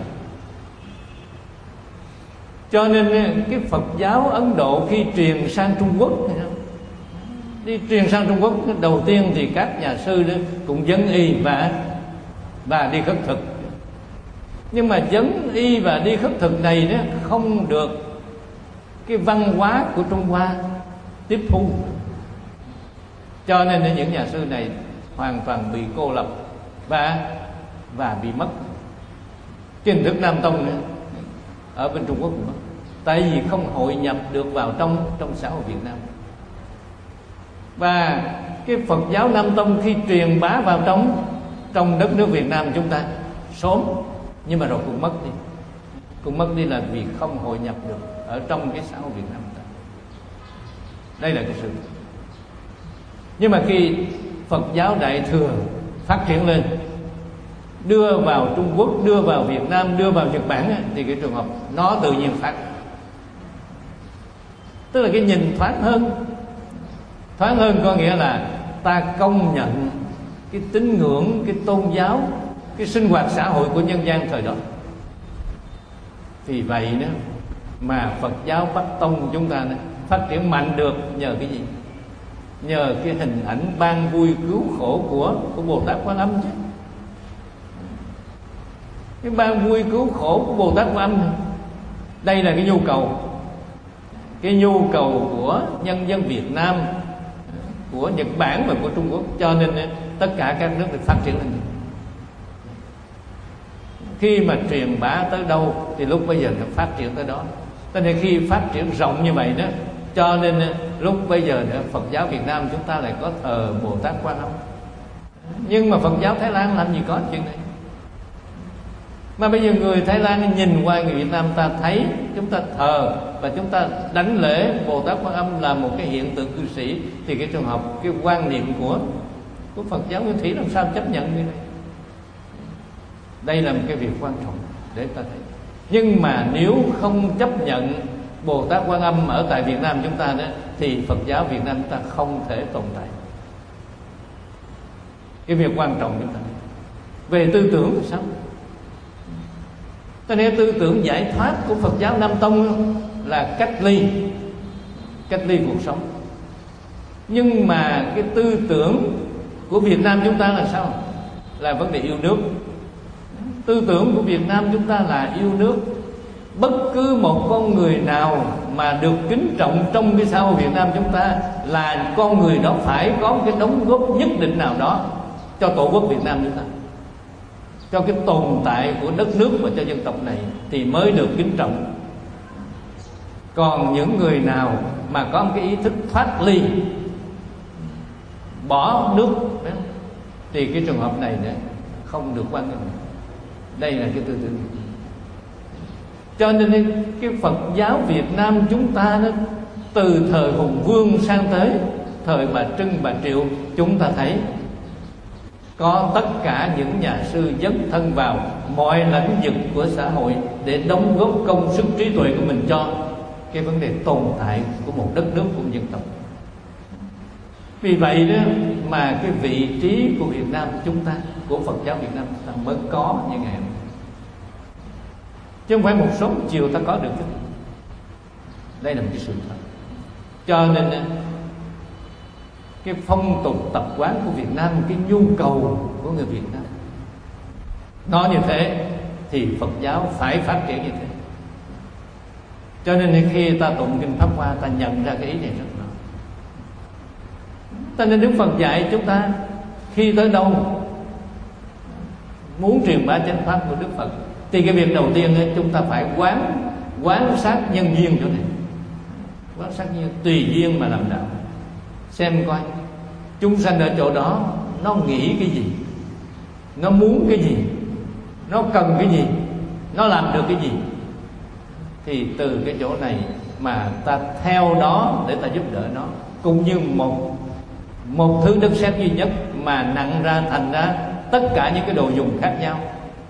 Cho nên cái Phật giáo Ấn Độ khi truyền sang Trung Quốc, đi truyền sang Trung Quốc, đầu tiên thì các nhà sư đó cũng dấn y và và đi khất thực. Nhưng mà dấn y và đi khất thực này đó không được cái văn hóa của Trung Hoa tiếp thu, cho nên những nhà sư này hoàn toàn bị cô lập và và bị mất. Cái hình thức Nam Tông nữa, ở bên Trung Quốc nữa, tại vì không hội nhập được vào trong trong xã hội Việt Nam. Và cái Phật giáo Nam Tông khi truyền bá vào trong trong đất nước Việt Nam chúng ta sớm, nhưng mà rồi cũng mất đi. Cũng mất đi là vì không hội nhập được ở trong cái xã hội Việt Nam ta. Đây là cái sự. Nhưng mà khi Phật giáo Đại Thừa phát triển lên, đưa vào Trung Quốc, đưa vào Việt Nam, đưa vào Nhật Bản, thì cái trường hợp nó tự nhiên phát. Tức là cái nhìn thoáng hơn. Thoáng hơn có nghĩa là ta công nhận cái tín ngưỡng, cái tôn giáo, cái sinh hoạt xã hội của nhân gian thời đó. Vì vậy đó mà Phật giáo Bắc Tông chúng ta đó, phát triển mạnh được nhờ cái gì? Nhờ cái hình ảnh ban vui cứu khổ của, của Bồ Tát Quan Âm chứ. Cái ban vui cứu khổ của Bồ Tát Quan Âm, đây là cái nhu cầu. Cái nhu cầu của nhân dân Việt Nam, của Nhật Bản và của Trung Quốc. Cho nên tất cả các nước được phát triển lên. Khi mà truyền bá tới đâu thì lúc bây giờ nó phát triển tới đó. Cho nên khi phát triển rộng như vậy đó, cho nên lúc bây giờ đó, Phật giáo Việt Nam chúng ta lại có thờ Bồ Tát Quan Âm. Nhưng mà Phật giáo Thái Lan làm gì có chuyện này. Mà bây giờ người Thái Lan nhìn qua người Việt Nam, ta thấy chúng ta thờ và chúng ta đánh lễ Bồ Tát Quan Âm là một cái hiện tượng cư sĩ, thì cái trường hợp, cái quan niệm của của Phật giáo Nguyên Thủy làm sao chấp nhận như này. Đây là một cái việc quan trọng để ta thấy. Nhưng mà nếu không chấp nhận Bồ Tát Quan Âm ở tại Việt Nam chúng ta đó, thì Phật giáo Việt Nam chúng ta không thể tồn tại. Cái việc quan trọng chúng ta về tư tưởng thì sao? Cho nên tư tưởng giải thoát của Phật giáo Nam Tông là cách ly, cách ly cuộc sống. Nhưng mà cái tư tưởng của Việt Nam chúng ta là sao? Là vấn đề yêu nước. Tư tưởng của Việt Nam chúng ta là yêu nước. Bất cứ một con người nào mà được kính trọng trong cái xã hội Việt Nam chúng ta là con người đó phải có một cái đóng góp nhất định nào đó cho tổ quốc Việt Nam chúng ta, cho cái tồn tại của đất nước và cho dân tộc này thì mới được kính trọng. Còn những người nào mà có một cái ý thức thoát ly, bỏ nước đó, thì cái trường hợp này đó không được quan nghênh. Đây là cái tư tưởng. Cho nên cái Phật giáo Việt Nam chúng ta đó, từ thời Hùng Vương sang tới thời Bà Trưng, Bà Triệu, chúng ta thấy có tất cả những nhà sư dấn thân vào mọi lĩnh vực của xã hội để đóng góp công sức trí tuệ của mình cho cái vấn đề tồn tại của một đất nước, của một dân tộc. Vì vậy đó mà cái vị trí của Việt Nam chúng ta, của Phật giáo Việt Nam chúng ta mới có như ngày hôm nay, chứ không phải một sớm một chiều ta có được. Đây là một cái sự thật. Cho nên cái phong tục tập quán của Việt Nam, cái nhu cầu của người Việt Nam nó như thế thì Phật giáo phải phát triển như thế. Cho nên khi ta tụng kinh Pháp Hoa, ta nhận ra cái ý này rất rõ. Cho nên Đức Phật dạy chúng ta khi tới đâu muốn truyền bá chánh pháp của Đức Phật thì cái việc đầu tiên ấy, chúng ta phải quán quán sát nhân duyên chỗ này, quán sát như tùy duyên mà làm đạo, xem coi chúng sanh ở chỗ đó nó nghĩ cái gì, nó muốn cái gì, nó cần cái gì, nó làm được cái gì, thì từ cái chỗ này mà ta theo đó để ta giúp đỡ nó, cũng như một một thứ đất sét duy nhất mà nặng ra thành ra tất cả những cái đồ dùng khác nhau.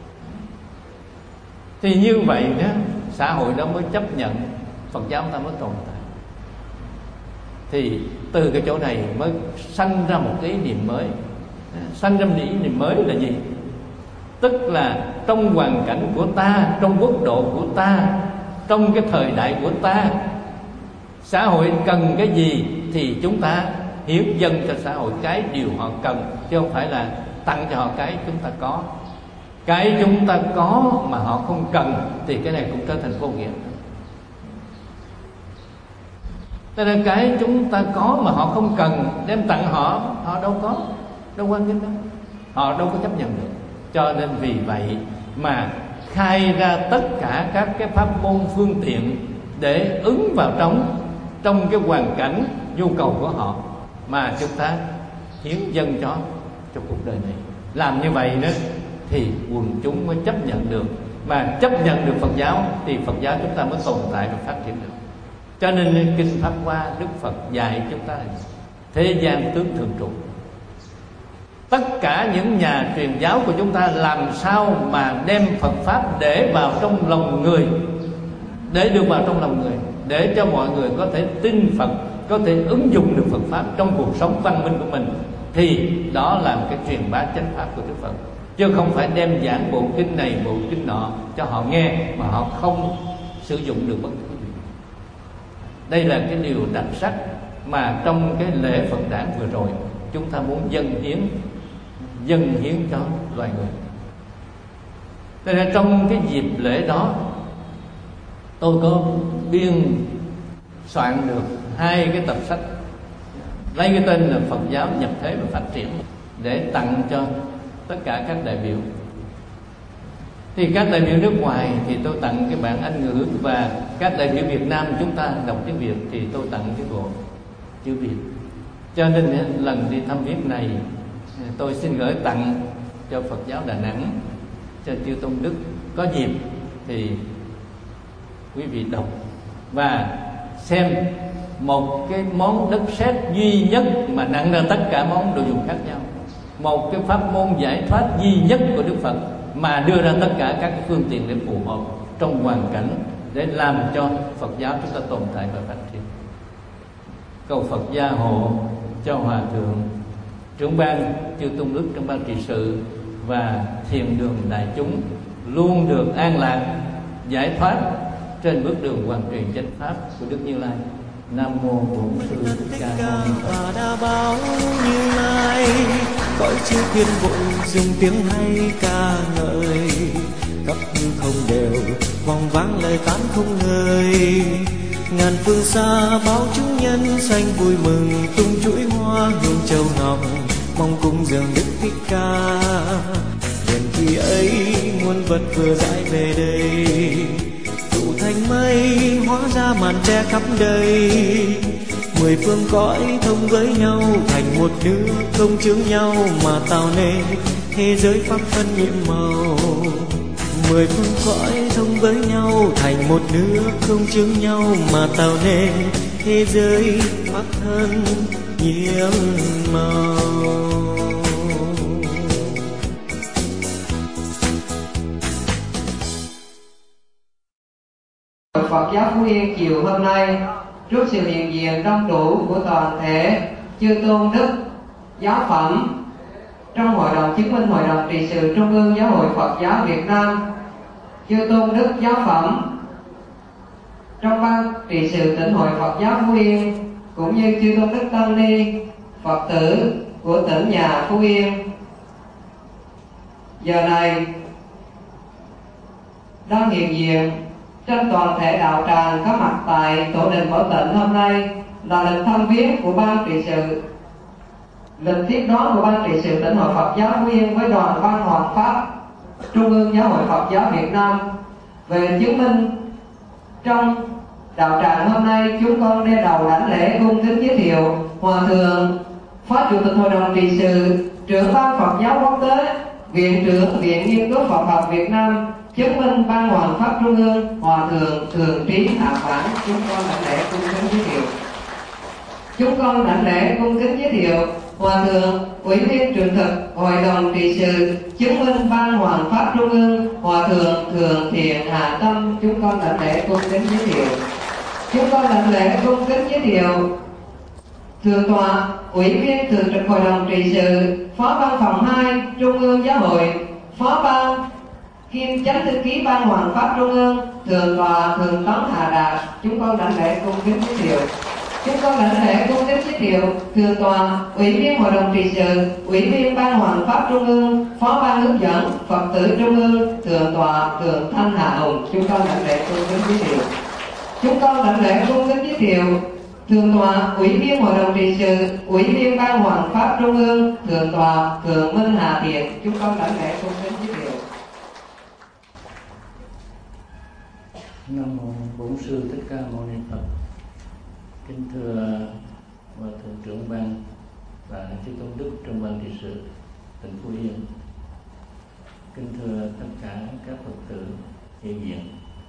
Thì như vậy đó, xã hội đó mới chấp nhận Phật giáo ta mới tồn tại. Thì từ cái chỗ này mới sanh ra một cái ý niệm mới. Sanh ra một ý niệm mới là gì? Tức là trong hoàn cảnh của ta, trong quốc độ của ta, trong cái thời đại của ta, xã hội cần cái gì thì chúng ta hiến dâng cho xã hội cái điều họ cần, chứ không phải là tặng cho họ cái chúng ta có. Cái chúng ta có mà họ không cần thì cái này cũng trở thành vô nghĩa. Cho nên cái chúng ta có mà họ không cần đem tặng họ, họ đâu có, đâu quan nghênh đâu, họ đâu có chấp nhận được. Cho nên vì vậy mà khai ra tất cả các cái pháp môn phương tiện để ứng vào trong trong cái hoàn cảnh nhu cầu của họ mà chúng ta hiến dâng cho cho cuộc đời này. Làm như vậy đó thì quần chúng mới chấp nhận được, mà chấp nhận được Phật giáo thì Phật giáo chúng ta mới tồn tại và phát triển được. Cho nên kinh Pháp Hoa Đức Phật dạy chúng ta thế gian tướng thường trụ. Tất cả những nhà truyền giáo của chúng ta làm sao mà đem Phật Pháp để vào trong lòng người, để được vào trong lòng người, để cho mọi người có thể tin Phật, có thể ứng dụng được Phật Pháp trong cuộc sống văn minh của mình, thì đó là một cái truyền bá chánh Pháp của Đức Phật. Chứ không phải đem giảng bộ kinh này, bộ kinh nọ cho họ nghe mà họ không sử dụng được bất cứ gì. Đây là cái điều đặc sắc mà trong cái lễ Phật đản vừa rồi chúng ta muốn dâng hiến dâng hiến cho loài người. Thế nên trong cái dịp lễ đó, tôi có biên soạn được hai cái tập sách lấy cái tên là Phật giáo nhập thế và phát triển để tặng cho tất cả các đại biểu. Thì các đại biểu nước ngoài thì tôi tặng cái bản Anh ngữ, và các đại biểu Việt Nam chúng ta đọc tiếng Việt thì tôi tặng cái bộ chữ Việt. Cho nên lần đi thăm viếng này tôi xin gửi tặng cho Phật giáo Đà Nẵng, cho chư Tôn Đức. Có dịp thì quý vị đọc và xem một cái món đất sét duy nhất mà nặng ra tất cả món đồ dùng khác nhau, một cái pháp môn giải thoát duy nhất của Đức Phật mà đưa ra tất cả các phương tiện để phù hợp trong hoàn cảnh để làm cho Phật giáo chúng ta tồn tại và phát triển. Cầu Phật gia hộ cho Hòa Thượng trưởng ban chư Tôn Đức, trưởng ban trị sự và thiền đường đại chúng luôn được an lạc, giải thoát trên bước đường hoàn truyền chánh pháp của Đức Như Lai. Nam mô Bổn Sư Thích Ca Mâu Ni Phật. Và đã báo Như Lai cõi chư thiên vội dùng tiếng hay ca ngợi, khắp hư không đều vòng vang lời tán không ngơi. Ngàn phương xa báo chúng nhân sanh vui mừng, tung chuỗi hoa hương châu ngọc mong cung dường Đức Thích Ca. Liền khi ấy muôn vật vừa rải về đây, tụ thành mây hóa ra màn che khắp đây. Mười phương cõi thông với nhau thành một nước, không chướng nhau mà tạo nên thế giới pháp phân nhiệm màu. Mười phương cõi thông với nhau thành một nước, không chướng nhau mà tạo nên thế giới pháp thân nhiệm màu. Phật giáo Phú Yên chiều hôm nay, trước sự hiện diện đông đủ của toàn thể chư tôn đức giáo phẩm trong Hội đồng chứng minh Hội đồng trị sự Trung ương Giáo hội Phật giáo Việt Nam, chư tôn đức giáo phẩm trong ban trị sự tỉnh hội Phật giáo Phú Yên, cũng như chư tôn đức tăng ni Phật tử của tỉnh nhà Phú Yên, giờ này đang hiện diện trên toàn thể đạo tràng có mặt tại tổ đình Bảo Tịnh hôm nay là lịch thăm viếng của ban trị sự, lịch tiếp đón của ban trị sự tỉnh hội Phật giáo Phú Yên với đoàn ban hoàng pháp Trung ương Giáo hội Phật giáo Việt Nam. Về chứng minh trong đạo tràng hôm nay, chúng con đeo đầu đảnh lễ cung kính giới thiệu Hòa thượng Phó Chủ tịch Hội đồng trị sự, trưởng ban Phật giáo quốc tế, Viện trưởng Viện Nghiên cứu Phật học Việt Nam, chứng minh ban hoàng pháp Trung ương Hòa thượng Thường Trí Hạ Phản. Chúng con đảnh lễ cung kính giới thiệu. Chúng con đảnh lễ cung kính giới thiệu Hòa thượng Ủy viên Thường trực Hội đồng trị sự, chứng minh ban hoàng pháp Trung ương Hòa thượng Thường Thiện Hạ Tâm. Chúng con đảnh lễ cung kính giới thiệu. Chúng con đảnh lễ cung kính giới thiệu Thượng tọa Ủy viên Thường trực Hội đồng trị sự, Phó Văn phòng hai Trung ương Giáo hội, Phó ban kiêm chánh thư ký ban hoàng pháp Trung ương, Thượng tọa Thượng tấn Hà Đạt. Chúng con đảnh lễ cung kính giới thiệu. Chúng con đảnh lễ cung kính giới thiệu Thượng tọa Ủy viên Hội đồng trị sự, Ủy viên ban hoàng pháp Trung ương, Phó ban hướng dẫn Phật tử Trung ương, Thượng tọa Thượng Thanh Hà Hùng. Chúng con đảnh lễ cung kính giới thiệu. Chúng con đảnh lễ cung kính giới thiệu Thượng tọa Ủy viên Hội đồng trị sự, Ủy viên ban hoàng pháp Trung ương, Thượng tọa Thượng Minh Hà Thiện. Chúng con đảnh lễ cung kính giới thiệu. Nam mô Bổn Sư Thích Ca Mâu Ni Phật. Kính thưa Hòa thượng trưởng ban và chư tôn đức trong ban trị sự tỉnh Phú Yên. Kính thưa tất cả các Phật tử hiện diện.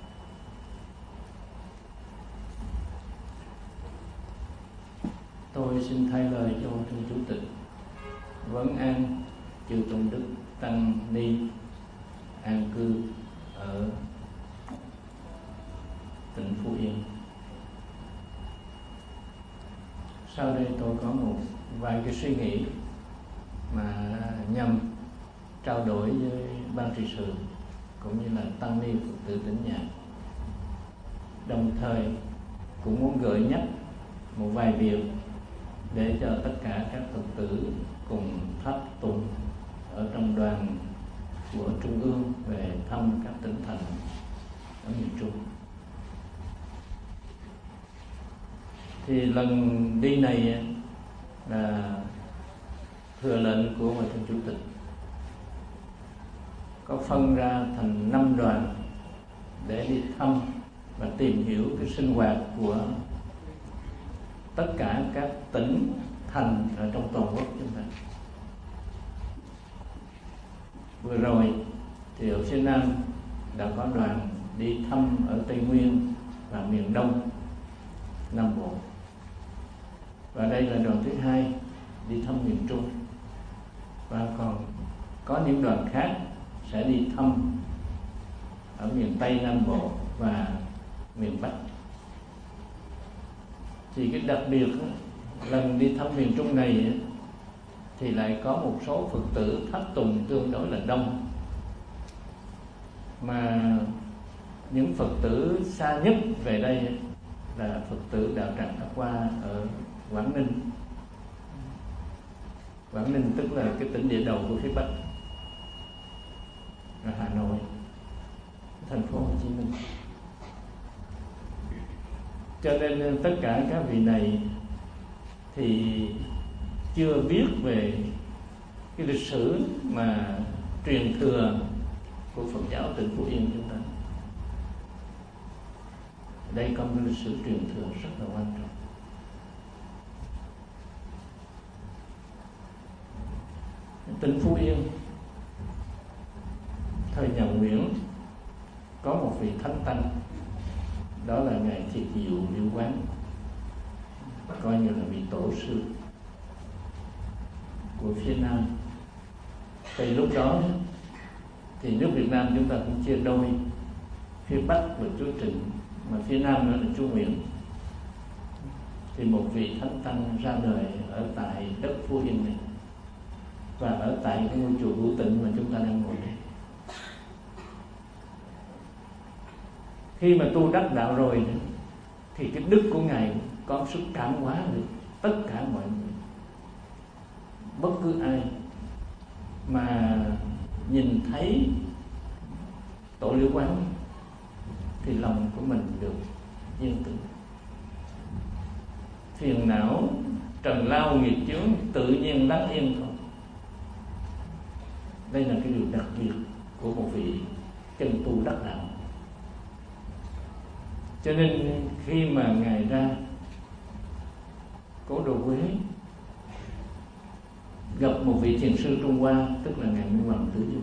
Tôi xin thay lời cho thưa Chủ tịch vấn an chư tôn đức tăng ni an cư ở tỉnh Phú Yên. Sau đây tôi có một vài cái suy nghĩ mà nhằm trao đổi với ban trị sự cũng như là tăng ni Phật tử tỉnh nhà. Đồng thời cũng muốn gợi nhắc một vài việc để cho tất cả các Phật tử cùng tháp tùng ở trong đoàn của Trung ương về thăm các tỉnh thành ở miền Trung. Thì lần đi này là thừa lệnh của Hòa thượng Chủ tịch có phân ra thành năm đoàn để đi thăm và tìm hiểu cái sinh hoạt của tất cả các tỉnh thành ở trong toàn quốc chúng ta. Vừa rồi thì ở phía Nam đã có đoàn đi thăm ở Tây Nguyên và miền Đông Nam Bộ, và đây là đoàn thứ hai đi thăm miền Trung, và còn có những đoàn khác sẽ đi thăm ở miền Tây Nam Bộ và miền Bắc. Thì cái đặc biệt đó, lần đi thăm miền Trung này thì lại có một số Phật tử tháp tùng tương đối là đông, mà những Phật tử xa nhất về đây là Phật tử đạo tràng Pháp Hoa ở Quảng Ninh. Quảng Ninh tức là cái tỉnh địa đầu của phía Bắc, là Hà Nội, thành phố Hồ Chí Minh. Cho nên tất cả các vị này thì chưa biết về cái lịch sử mà truyền thừa của Phật giáo tỉnh Phú Yên chúng ta. Đây có một lịch sử truyền thừa rất là quan trọng. tỉnh Phú Yên thời nhà Nguyễn có một vị thánh tăng, đó là ngài Thiệt Diệu Liễu Quán, coi như là vị tổ sư của phía Nam. Thì lúc đó thì nước Việt Nam chúng ta cũng chia đôi, phía Bắc là chúa Trịnh, mà phía Nam nữa là chúa Nguyễn. Thì một vị thánh tăng ra đời ở tại đất Phú Yên này, và ở tại cái ngôi chùa Hữu Tịnh mà chúng ta đang ngồi đây. Khi mà tu đắc đạo rồi thì cái đức của ngài có sức cảm hóa được tất cả mọi người. Bất cứ ai mà nhìn thấy tổ Liễu Quán thì lòng của mình được yên tĩnh, phiền não trần lao nghiệp chướng tự nhiên lắng yên thôi. Đây là cái điều đặc biệt của một vị chân tu đắc đạo. Cho nên khi mà ngài ra Cố Đô Quế gặp một vị thiền sư Trung Hoa, tức là ngài Minh Hoàng Tử Du,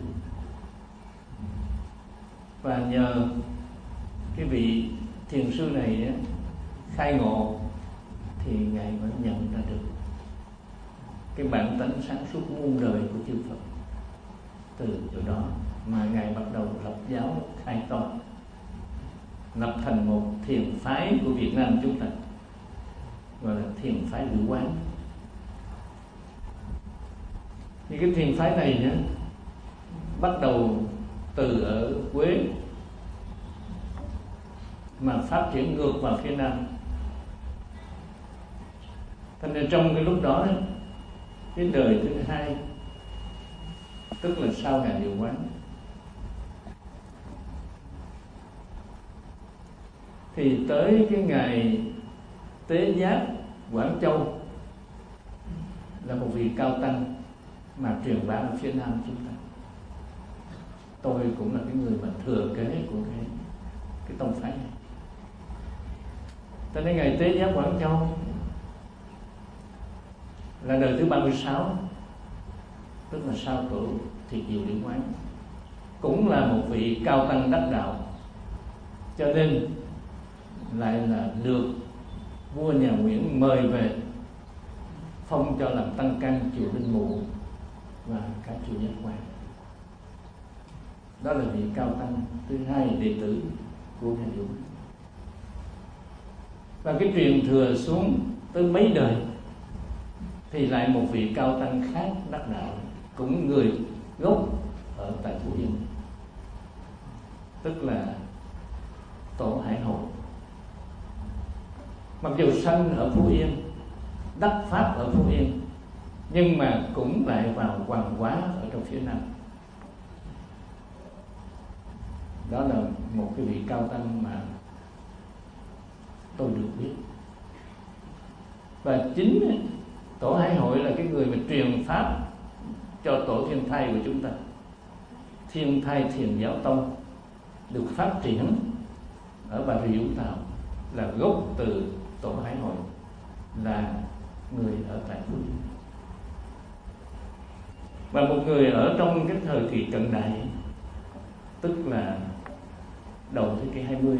và nhờ cái vị thiền sư này khai ngộ thì ngài mới nhận ra được cái bản tánh sáng suốt muôn đời của chư Phật. Từ chỗ đó mà ngài bắt đầu lập giáo khai tông, lập thành một thiền phái của Việt Nam chúng ta, gọi là thiền phái Liễu Quán. Thì cái thiền phái này nhá, bắt đầu từ ở Quế mà phát triển ngược vào phía Nam. Thành ra trong cái lúc đó, cái đời thứ hai, tức là sau ngài Liễu Quán, thì tới cái ngày Tế Giáp Quảng Châu là một vị cao tăng mà truyền bá ở phía Nam chúng ta. Tôi cũng là cái người mà thừa kế của cái cái tông phái này. Tới đến ngày Tế Giáp Quảng Châu là đời thứ ba mươi sáu, tức là sau tổ Thiệt Diệu Liễu Quán, cũng là một vị cao tăng đắc đạo, cho nên lại là được vua nhà Nguyễn mời về phong cho làm tăng căn chùa Linh Mụ và cả chùa Giác Quan. Đó là vị cao tăng thứ hai đệ tử của ngài Liễu. Và cái truyền thừa xuống tới mấy đời thì lại một vị cao tăng khác đắc đạo, cũng người gốc ở tại Phú Yên, tức là tổ Hải Hội. Mặc dù sanh ở Phú Yên, đắc pháp ở Phú Yên, nhưng mà cũng lại vào Hoàng Hóa ở trong phía Nam. Đó là một cái vị cao tăng mà tôi được biết. Và chính tổ Hải Hội là cái người mà truyền pháp cho tổ Thiên Thai của chúng ta. Thiên Thai Thiền Giáo Tông được phát triển ở Bà Rịa Vũng Tàu là gốc từ tổ Hải Hội, là người ở tại Phú Yên. Và một người ở trong cái thời kỳ cận đại, tức là đầu thế kỷ hai mươi,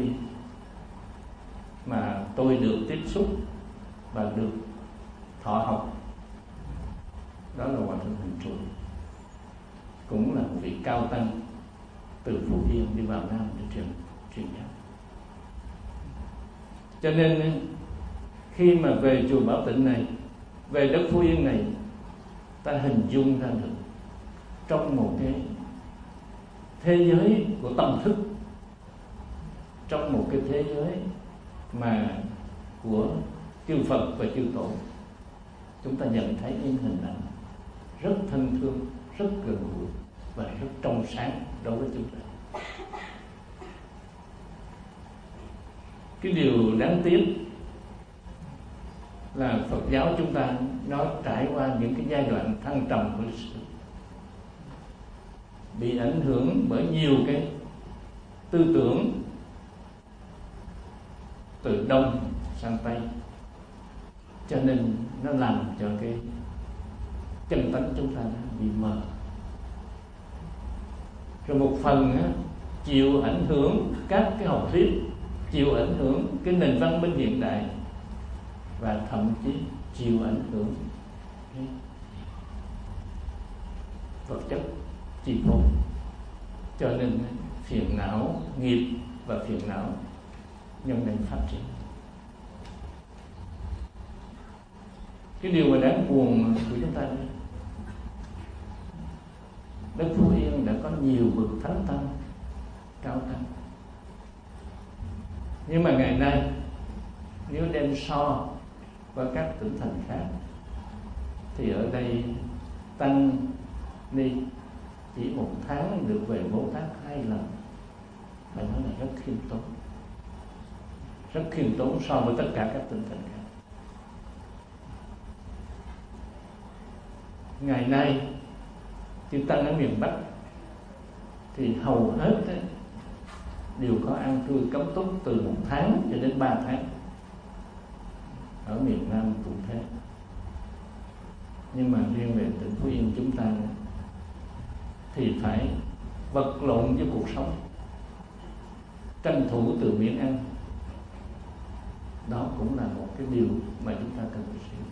mà tôi được tiếp xúc và được thọ học, đó là Hòa Thượng Hành Trụ, cũng là một vị cao tăng từ Phú Yên đi vào Nam để truyền truyền giáo. Cho nên khi mà về chùa Bảo Tịnh này, về đất Phú Yên này, ta hình dung ra được trong một cái thế giới của tâm thức, trong một cái thế giới mà của chư Phật và chư Tổ, chúng ta nhận thấy những hình ảnh rất thân thương, rất gần gũi và rất trong sáng đối với chúng ta. Cái điều đáng tiếc là Phật giáo chúng ta nó trải qua những cái giai đoạn thăng trầm của lịch sử, bị ảnh hưởng bởi nhiều cái tư tưởng từ Đông sang Tây, cho nên nó làm cho cái chân tánh chúng ta bị mờ. rồi một phần á, chịu ảnh hưởng các cái học thuyết, chịu ảnh hưởng cái nền văn minh hiện đại, và thậm chí chịu ảnh hưởng vật chất chi phối. Cho nên phiền não nghiệp và phiền não nhân nên phát triển. Cái điều mà đáng buồn của chúng ta đây, đất Phú Yên đã có nhiều bậc thánh tăng, cao tăng, nhưng mà ngày nay nếu đem so qua các tỉnh thành khác thì ở đây tăng ni chỉ một tháng được về Bồ Tát hai lần, phải nói là rất khiêm tốn, rất khiêm tốn so với tất cả các tỉnh thành khác. Ngày nay chư tăng ở miền Bắc thì hầu hết ấy, đều có ăn cư cấm túc từ một tháng cho đến ba tháng. Ở miền Nam cũng thế. Nhưng mà riêng về tỉnh Phú Yên chúng ta thì phải vật lộn với cuộc sống, tranh thủ từ miếng ăn. Đó cũng là một cái điều mà chúng ta cần phải suy nghĩ.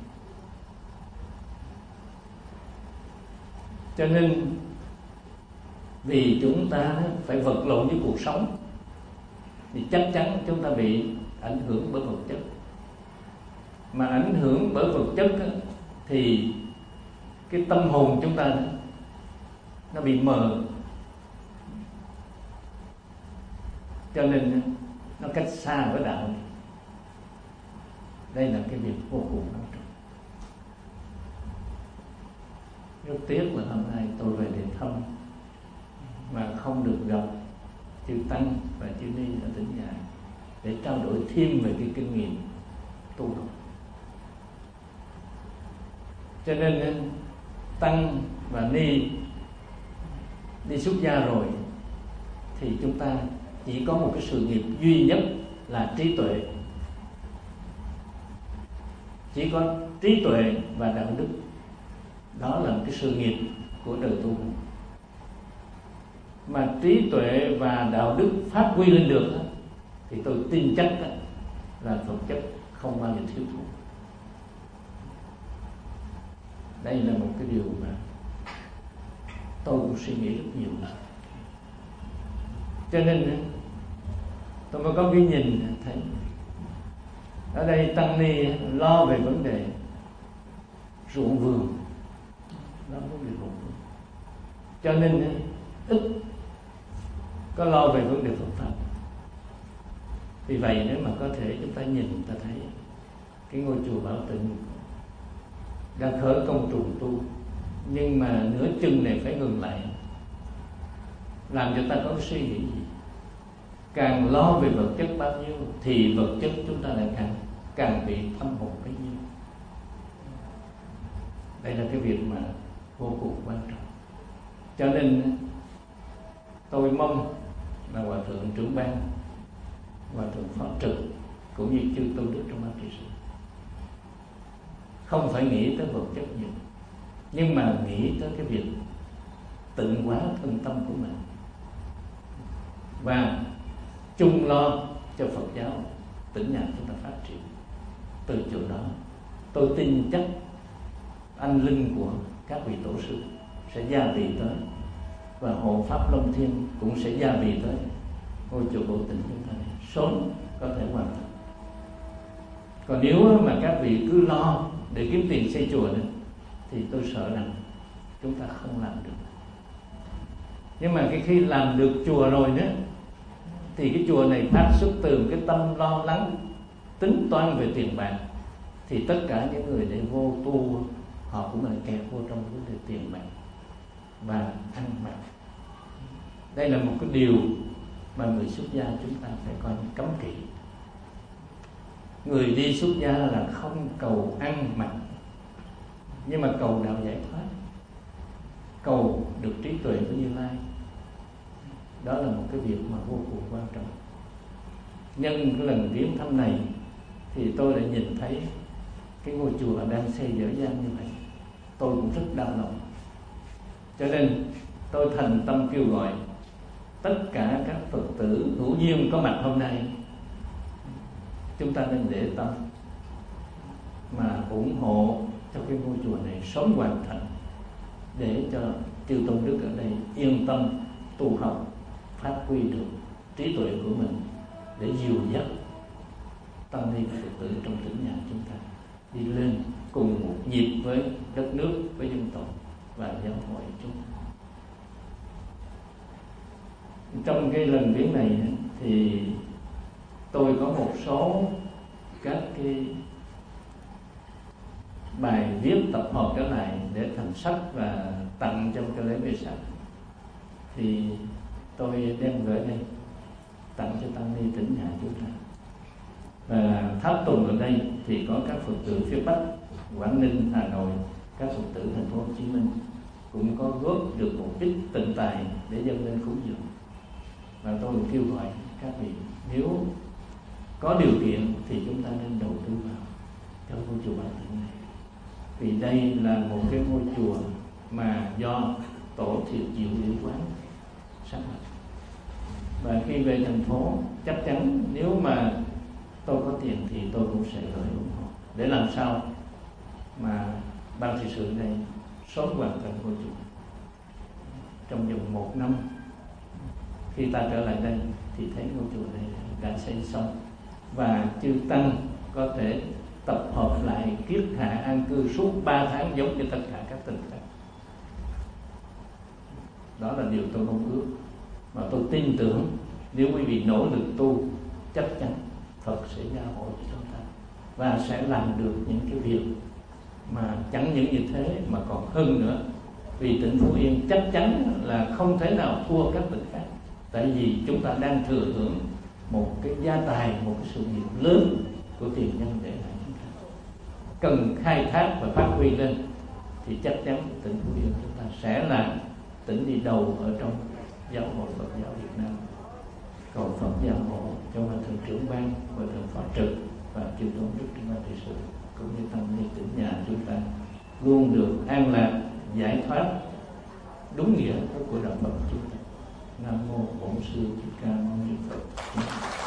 Cho nên vì chúng ta phải vật lộn với cuộc sống thì chắc chắn chúng ta bị ảnh hưởng bởi vật chất. Mà ảnh hưởng bởi vật chất thì cái tâm hồn chúng ta nó bị mờ, cho nên nó cách xa với đạo. Đây là cái việc vô cùng quan trọng. Rất tiếc là hôm nay tôi về để thăm mà không được gặp chư tăng và chư ni ở tỉnh nhà để trao đổi thêm về cái kinh nghiệm tu học. Cho nên tăng và ni đi xuất gia rồi thì chúng ta chỉ có một cái sự nghiệp duy nhất là trí tuệ. Chỉ có trí tuệ và đạo đức, đó là một cái sự nghiệp của đời tu. Mà trí tuệ và đạo đức phát huy lên được thì tôi tin chắc là vật chất không bao giờ thiếu thốn. Đây là một cái điều mà tôi cũng suy nghĩ rất nhiều. Cho nên tôi mới có cái nhìn thấy ở đây tăng ni lo về vấn đề ruộng vườn, đó vấn đề ruộng vườn, cho nên ít có lo về vấn đề Phật pháp. Vì vậy nếu mà có thể chúng ta nhìn, ta thấy cái ngôi chùa Bảo Tịnh đang khởi công trùng tu, nhưng mà nửa chừng này phải ngừng lại, làm cho ta có suy nghĩ gì. Càng lo về vật chất bao nhiêu thì vật chất chúng ta lại càng càng bị thâm hụt bấy nhiêu. Đây là cái việc mà vô cùng quan trọng. Cho nên tôi mong là Hòa Thượng trưởng ban, Hòa Thượng Pháp Trực cũng như chư tôn đức trong ban trị sự không phải nghĩ tới vật chất nhiều, nhưng mà nghĩ tới cái việc tịnh hóa thân tâm của mình và chung lo cho Phật giáo tỉnh nhà chúng ta phát triển. Từ chỗ đó tôi tin chắc anh linh của các vị tổ sư sẽ gia vị tới, và hộ pháp Long Thiên cũng sẽ gia vị tới ngôi chùa Bảo Tịnh chúng ta này sớm có thể hoàn thành. Còn nếu mà các vị cứ lo để kiếm tiền xây chùa nữa thì tôi sợ rằng chúng ta không làm được. Nhưng mà cái khi làm được chùa rồi nữa thì cái chùa này phát xuất từ cái tâm lo lắng, tính toán về tiền bạc, thì tất cả những người để vô tu họ cũng lại kẹt vô trong vấn đề tiền bạc và ăn mặc. Đây là một cái điều mà người xuất gia chúng ta phải coi cấm kỵ. Người đi xuất gia là không cầu ăn mặc, nhưng mà cầu đạo giải thoát, cầu được trí tuệ của Như Lai. Đó là một cái việc mà vô cùng quan trọng. Nhân cái lần viếng thăm này thì tôi đã nhìn thấy cái ngôi chùa đang xây dở dang như vậy, tôi cũng rất đau lòng. Cho nên tôi thành tâm kêu gọi tất cả các Phật tử hữu duyên có mặt hôm nay, chúng ta nên để tâm mà ủng hộ cho cái ngôi chùa này sớm hoàn thành, để cho chư tôn đức ở đây yên tâm tu học, phát huy được trí tuệ của mình để dìu dắt tăng ni Phật tử trong tỉnh nhà chúng ta đi lên cùng một nhịp với đất nước, với dân tộc và giáo hội chúng ta. Trong cái lần viếng này thì tôi có một số các cái bài viết tập hợp trở lại để thành sách và tặng trong cái lễ về sách, thì tôi đem gửi đây tặng cho tăng ni tỉnh nhà chúng ta. Và Tháp Tùng ở đây thì có các Phật tử phía Bắc, Quảng Ninh, Hà Nội, các Phật tử thành phố Hồ Chí Minh cũng có góp được một ít tịnh tài để dâng lên cúng dường. Và tôi kêu gọi các vị, nếu có điều kiện thì chúng ta nên đầu tư vào trong ngôi chùa Ba Tịnh này, vì đây là một cái ngôi chùa mà do Tổ Thiệt Diệu Điển Quán sáng lập. Và khi về thành phố, chắc chắn nếu mà tôi có tiền thì tôi cũng sẽ gửi ủng hộ để làm sao mà ban trị sự này sớm hoàn thành ngôi chùa. Trong vòng một năm khi ta trở lại đây thì thấy ngôi chùa này đã xây xong, và chư tăng có thể tập hợp lại kiết hạ an cư suốt ba tháng giống như tất cả các tỉnh khác. Đó là điều tôi mong ước, mà tôi tin tưởng nếu quý vị nỗ lực tu, chắc chắn Phật sẽ gia hộ cho chúng ta và sẽ làm được những cái việc mà chẳng những như thế mà còn hơn nữa. Vì tỉnh Phú Yên chắc chắn là không thể nào thua các tỉnh khác, tại vì chúng ta đang thừa hưởng một cái gia tài, một cái sự nghiệp lớn của tiền nhân để lại chúng ta. Cần khai thác và phát huy lên thì chắc chắn tỉnh Phú Yên chúng ta sẽ là tỉnh đi đầu ở trong giáo hội Phật giáo Việt Nam. Cầu Phật gia hộ cho Hòa Thượng trưởng ban, Hòa Thượng Phó trực và chư tôn đức trong ban trị sự cũng như tăng ni tỉnh nhà chúng ta luôn được an lạc, giải thoát đúng nghĩa của đạo Phật chúng ta. Nam mô Bổn Sư Thích Ca Mâu Ni Phật.